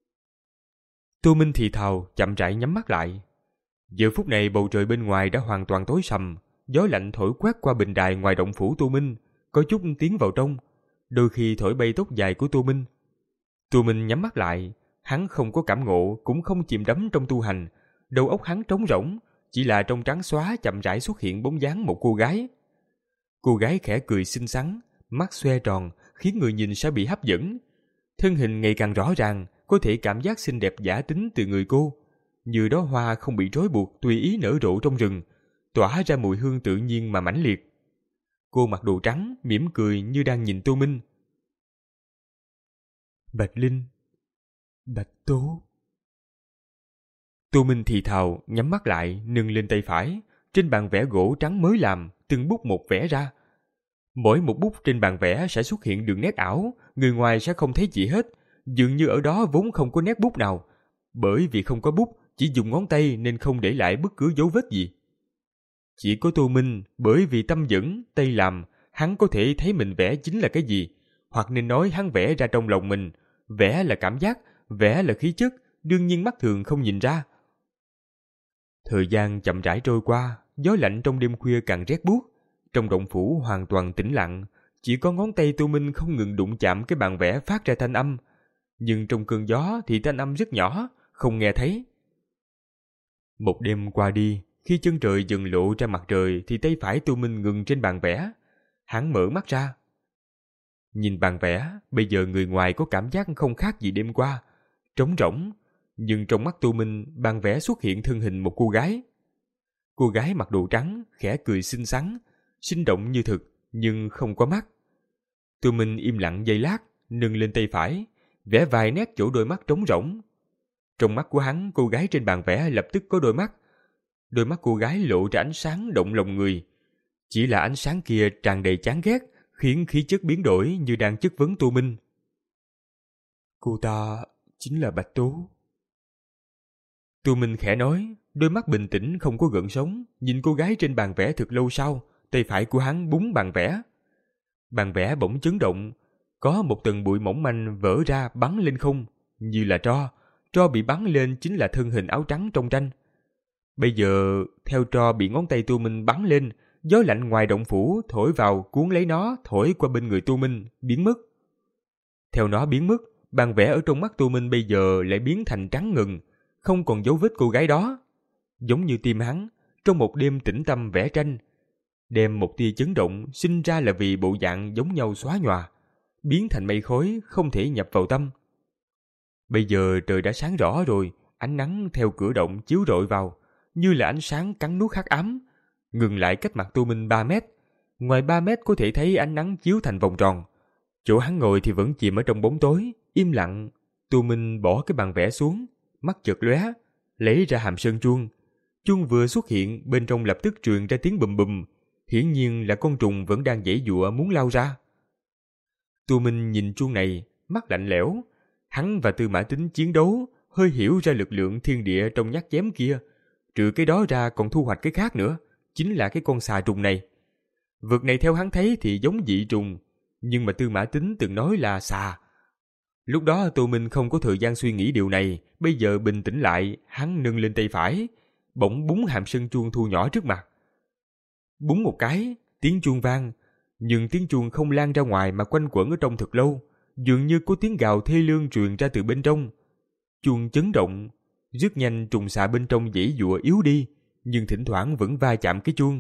Tô Minh thì thào, chậm rãi nhắm mắt lại. Giờ phút này bầu trời bên ngoài đã hoàn toàn tối sầm, gió lạnh thổi quét qua bình đài ngoài động phủ Tô Minh, có chút tiến vào trong, đôi khi thổi bay tóc dài của Tô Minh. Tô Minh nhắm mắt lại, hắn không có cảm ngộ, cũng không chìm đắm trong tu hành, đầu óc hắn trống rỗng, chỉ là trong trắng xóa chậm rãi xuất hiện bóng dáng một cô gái. Cô gái khẽ cười xinh xắn, mắt xoe tròn, khiến người nhìn sẽ bị hấp dẫn. Thân hình ngày càng rõ ràng, có thể cảm giác xinh đẹp giả tính từ người cô, như đóa hoa không bị trói buộc tùy ý nở rộ trong rừng, tỏa ra mùi hương tự nhiên mà mãnh liệt. Cô mặc đồ trắng, mỉm cười như đang nhìn Tô Minh. Bạch Linh, Bạch Tố. Tô Minh thì thào, nhắm mắt lại, nâng lên tay phải, trên bàn vẽ gỗ trắng mới làm, từng bút một vẽ ra. Mỗi một bút trên bàn vẽ sẽ xuất hiện đường nét ảo, người ngoài sẽ không thấy gì hết, dường như ở đó vốn không có nét bút nào. Bởi vì không có bút, chỉ dùng ngón tay nên không để lại bất cứ dấu vết gì. Chỉ có Tô Minh, bởi vì tâm dẫn, tay làm, hắn có thể thấy mình vẽ chính là cái gì, hoặc nên nói hắn vẽ ra trong lòng mình. Vẽ là cảm giác, vẽ là khí chất, đương nhiên mắt thường không nhìn ra. Thời gian chậm rãi trôi qua, gió lạnh trong đêm khuya càng rét buốt. Trong động phủ hoàn toàn tĩnh lặng, chỉ có ngón tay Tô Minh không ngừng đụng chạm cái bàn vẽ phát ra thanh âm. Nhưng trong cơn gió thì thanh âm rất nhỏ, không nghe thấy. Một đêm qua đi, khi chân trời dần lộ ra mặt trời thì tay phải Tô Minh ngừng trên bàn vẽ. Hắn mở mắt ra. Nhìn bàn vẽ, bây giờ người ngoài có cảm giác không khác gì đêm qua, trống rỗng. Nhưng trong mắt Tô Minh, bàn vẽ xuất hiện thân hình một cô gái. Cô gái mặc đồ trắng, khẽ cười xinh xắn, sinh động như thực, nhưng không có mắt. Tô Minh im lặng giây lát, nâng lên tay phải, vẽ vài nét chỗ đôi mắt trống rỗng. Trong mắt của hắn, cô gái trên bàn vẽ lập tức có đôi mắt. Đôi mắt cô gái lộ ra ánh sáng động lòng người. Chỉ là ánh sáng kia tràn đầy chán ghét, khiến khí chất biến đổi như đang chất vấn Tô Minh. Cô ta chính là Bạch Tố. Tô Minh khẽ nói, đôi mắt bình tĩnh không có gợn sóng, nhìn cô gái trên bàn vẽ thật lâu sau, tay phải của hắn búng bàn vẽ. Bàn vẽ bỗng chấn động, có một tầng bụi mỏng manh vỡ ra bắn lên không, như là tro. Tro bị bắn lên chính là thân hình áo trắng trong tranh. Bây giờ, theo tro bị ngón tay Tô Minh bắn lên, gió lạnh ngoài động phủ thổi vào cuốn lấy nó, thổi qua bên người Tô Minh, biến mất. Theo nó biến mất, bàn vẽ ở trong mắt Tô Minh bây giờ lại biến thành trắng ngần, không còn dấu vết cô gái đó. Giống như tim hắn, trong một đêm tĩnh tâm vẽ tranh, đem một tia chấn động sinh ra là vì bộ dạng giống nhau xóa nhòa, biến thành mây khói không thể nhập vào tâm. Bây giờ trời đã sáng rõ rồi, ánh nắng theo cửa động chiếu rọi vào, như là ánh sáng cắn nuốt hắc ám, ngừng lại cách mặt Tô Minh ba mét. Ngoài ba mét có thể thấy ánh nắng chiếu thành vòng tròn. Chỗ hắn ngồi thì vẫn chìm ở trong bóng tối, im lặng. Tô Minh bỏ cái bàn vẽ xuống, mắt chợt lóe, lấy ra hàm sơn chuông. Chuông vừa xuất hiện, bên trong lập tức truyền ra tiếng bùm bùm, hiển nhiên là con trùng vẫn đang giãy giụa muốn lao ra. Tô Minh nhìn chuông này, mắt lạnh lẽo. Hắn và Tư Mã Tín chiến đấu, hơi hiểu ra lực lượng thiên địa trong nhát chém kia. Trừ cái đó ra còn thu hoạch cái khác nữa, chính là cái con xà trùng này. Vật này theo hắn thấy thì giống dị trùng, nhưng mà Tư Mã Tín từng nói là xà. Lúc đó Tô Minh không có thời gian suy nghĩ điều này, bây giờ bình tĩnh lại, hắn nâng lên tay phải, bỗng búng hàm sơn chuông thu nhỏ trước mặt. Búng một cái, tiếng chuông vang, nhưng tiếng chuông không lan ra ngoài mà quanh quẩn ở trong thật lâu, dường như có tiếng gào thê lương truyền ra từ bên trong. Chuông chấn động, rất nhanh trùng xà bên trong giãy giụa yếu đi, nhưng thỉnh thoảng vẫn va chạm cái chuông.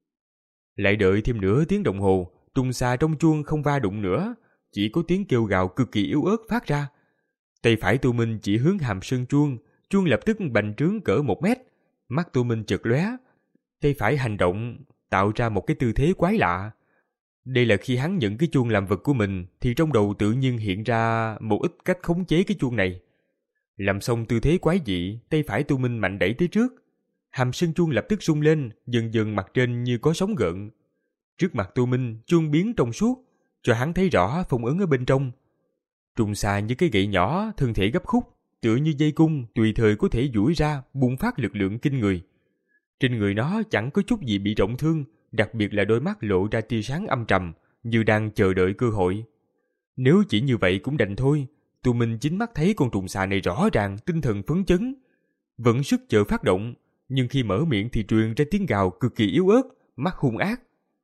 Lại đợi thêm nửa tiếng đồng hồ, trùng xà trong chuông không va đụng nữa, chỉ có tiếng kêu gào cực kỳ yếu ớt phát ra. Tay phải Tô Minh chỉ hướng hàm sơn chuông, chuông lập tức bành trướng cỡ một mét. Mắt Tô Minh chợt lóe, tay phải hành động, tạo ra một cái tư thế quái lạ. Đây là khi hắn nhận cái chuông làm vật của mình, thì trong đầu tự nhiên hiện ra một ít cách khống chế cái chuông này. Làm xong tư thế quái dị, tay phải Tô Minh mạnh đẩy tới trước. Hàm sơn chuông lập tức rung lên, dần dần mặt trên như có sóng gợn. Trước mặt Tô Minh, chuông biến trong suốt, cho hắn thấy rõ phong ấn ở bên trong. Trùng xà như cái gậy nhỏ, thân thể gấp khúc, tựa như dây cung, tùy thời có thể duỗi ra, bùng phát lực lượng kinh người. Trên người nó chẳng có chút gì bị trọng thương, đặc biệt là đôi mắt lộ ra tia sáng âm trầm, như đang chờ đợi cơ hội. Nếu chỉ như vậy cũng đành thôi. Tô Minh chính mắt thấy con trùng xà này rõ ràng tinh thần phấn chấn, vẫn sức chờ phát động, nhưng khi mở miệng thì truyền ra tiếng gào cực kỳ yếu ớt, mắt hung ác.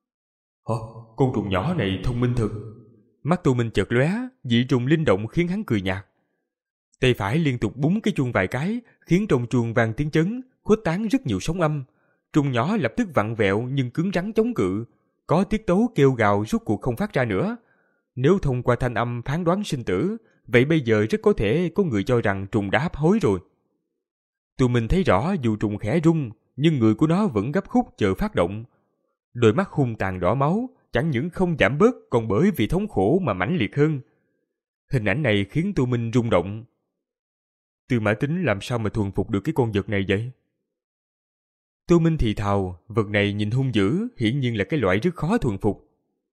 Ồ, con trùng nhỏ này thông minh thực. Mắt Tô Minh chợt lóe, dị trùng linh động khiến hắn cười nhạt. Tay phải liên tục búng cái chuông vài cái, khiến trong chuông vang tiếng chấn, khuếch tán rất nhiều sóng âm. Trùng nhỏ lập tức vặn vẹo nhưng cứng rắn chống cự, có tiết tấu kêu gào rút cuộc không phát ra nữa. Nếu thông qua thanh âm phán đoán sinh tử, vậy bây giờ rất có thể có người cho rằng trùng đã hấp hối rồi. Tô Minh thấy rõ dù trùng khẽ rung, nhưng người của nó vẫn gấp khúc chờ phát động. Đôi mắt hung tàn đỏ máu, chẳng những không giảm bớt còn bởi vì thống khổ mà mãnh liệt hơn. Hình ảnh này khiến Tô Minh rung động. Tư Mã Tín làm sao mà thuần phục được cái con vật này vậy? Tô Minh thì thào, vật này nhìn hung dữ, hiển nhiên là cái loại rất khó thuần phục.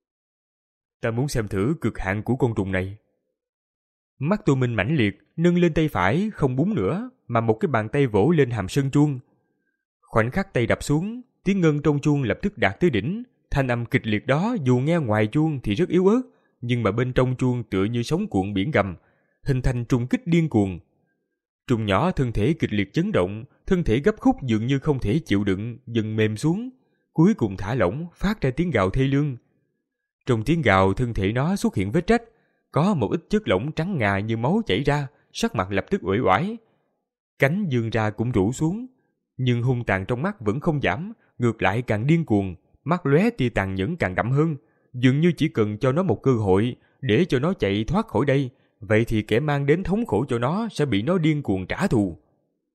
Ta muốn xem thử cực hạn của con trùng này. Mắt Tô Minh mãnh liệt, nâng lên tay phải, không búng nữa, mà một cái bàn tay vỗ lên hàm sơn chuông. Khoảnh khắc tay đập xuống, tiếng ngân trong chuông lập tức đạt tới đỉnh. Thanh âm kịch liệt đó dù nghe ngoài chuông thì rất yếu ớt, nhưng mà bên trong chuông tựa như sóng cuộn biển gầm, hình thành trùng kích điên cuồng. Trùng nhỏ thân thể kịch liệt chấn động, thân thể gấp khúc dường như không thể chịu đựng, dần mềm xuống, cuối cùng thả lỏng, phát ra tiếng gào thê lương. Trong tiếng gào, thân thể nó xuất hiện vết rách, có một ít chất lỏng trắng ngà như máu chảy ra, sắc mặt lập tức uể oải. Cánh dương ra cũng rũ xuống, nhưng hung tàn trong mắt vẫn không giảm, ngược lại càng điên cuồng, mắt lóe tia tàn nhẫn càng đậm hơn, dường như chỉ cần cho nó một cơ hội để cho nó chạy thoát khỏi đây, vậy thì kẻ mang đến thống khổ cho nó sẽ bị nó điên cuồng trả thù.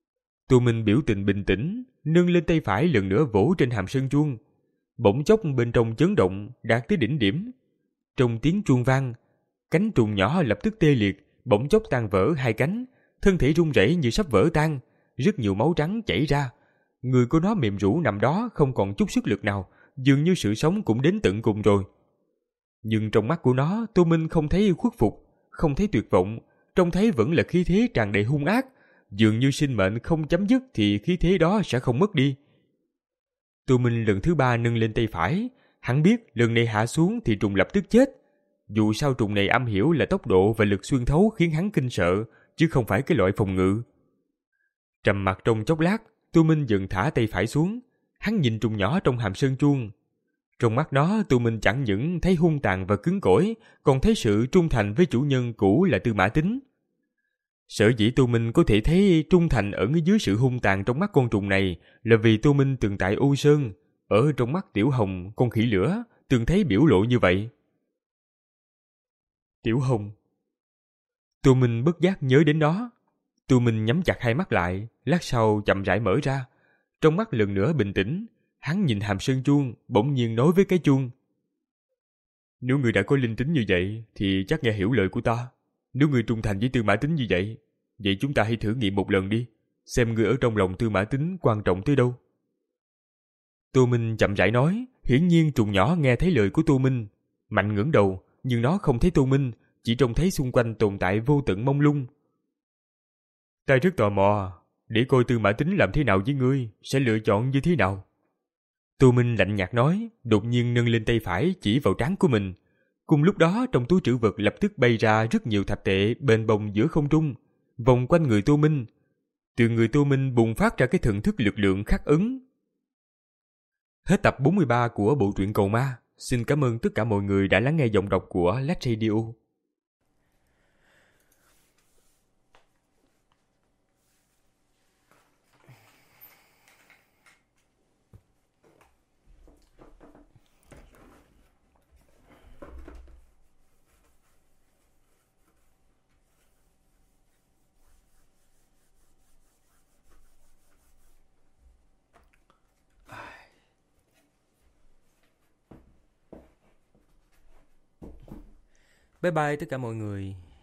Tô Minh biểu tình bình tĩnh, nâng lên tay phải lần nữa vỗ trên hàm sơn chuông. Bỗng chốc bên trong chấn động, đạt tới đỉnh điểm. Trong tiếng chuông vang, cánh trùng nhỏ lập tức tê liệt, bỗng chốc tan vỡ hai cánh, thân thể run rẩy như sắp vỡ tan, rất nhiều máu trắng chảy ra. Người của nó mềm rũ nằm đó không còn chút sức lực nào, dường như sự sống cũng đến tận cùng rồi. Nhưng trong mắt của nó, Tô Minh không thấy khuất phục, không thấy tuyệt vọng, trông thấy vẫn là khí thế tràn đầy hung ác, dường như sinh mệnh không chấm dứt thì khí thế đó sẽ không mất đi. Tô Minh lần thứ ba nâng lên tay phải, hắn biết lần này hạ xuống thì trùng lập tức chết. Dù sao trùng này am hiểu là tốc độ và lực xuyên thấu khiến hắn kinh sợ, chứ không phải cái loại phòng ngự. Trầm mặc trong chốc lát, Tô Minh dần thả tay phải xuống, hắn nhìn trùng nhỏ trong hàm sơn chuông. Trong mắt nó, Tô Minh chẳng những thấy hung tàn và cứng cỏi, còn thấy sự trung thành với chủ nhân cũ là Tư Mã Tính. Sở dĩ Tô Minh có thể thấy trung thành ở dưới sự hung tàn trong mắt con trùng này là vì Tô Minh từng tại Ô Sơn, ở trong mắt Tiểu Hồng, con khỉ lửa, từng thấy biểu lộ như vậy. Tiểu Hồng. Tô Minh bất giác nhớ đến nó. Tô Minh nhắm chặt hai mắt lại, lát sau chậm rãi mở ra. Trong mắt lần nữa bình tĩnh, hắn nhìn hàm sơn chuông, bỗng nhiên nói với cái chuông. Nếu người đã có linh tính như vậy, thì chắc nghe hiểu lời của ta. Nếu người trung thành với Tư Mã Tính như vậy, vậy chúng ta hãy thử nghiệm một lần đi, xem người ở trong lòng Tư Mã Tính quan trọng tới đâu. Tô Minh chậm rãi nói, hiển nhiên trùng nhỏ nghe thấy lời của Tô Minh. Mạnh ngẩng đầu, nhưng nó không thấy Tô Minh, chỉ trông thấy xung quanh tồn tại vô tận mông lung. Ta rất tò mò, để coi Tư Mã Tính làm thế nào với ngươi, sẽ lựa chọn như thế nào. Tô Minh lạnh nhạt nói, đột nhiên nâng lên tay phải chỉ vào trán của mình. Cùng lúc đó trong túi trữ vật lập tức bay ra rất nhiều thạch tệ bền bồng giữa không trung, vòng quanh người Tô Minh. Từ người Tô Minh bùng phát ra cái thần thức lực lượng khắc ấn. Hết tập bốn mươi ba của bộ truyện Cầu Ma. Xin cảm ơn tất cả mọi người đã lắng nghe giọng đọc của Lách Radio. Bye bye tất cả mọi người.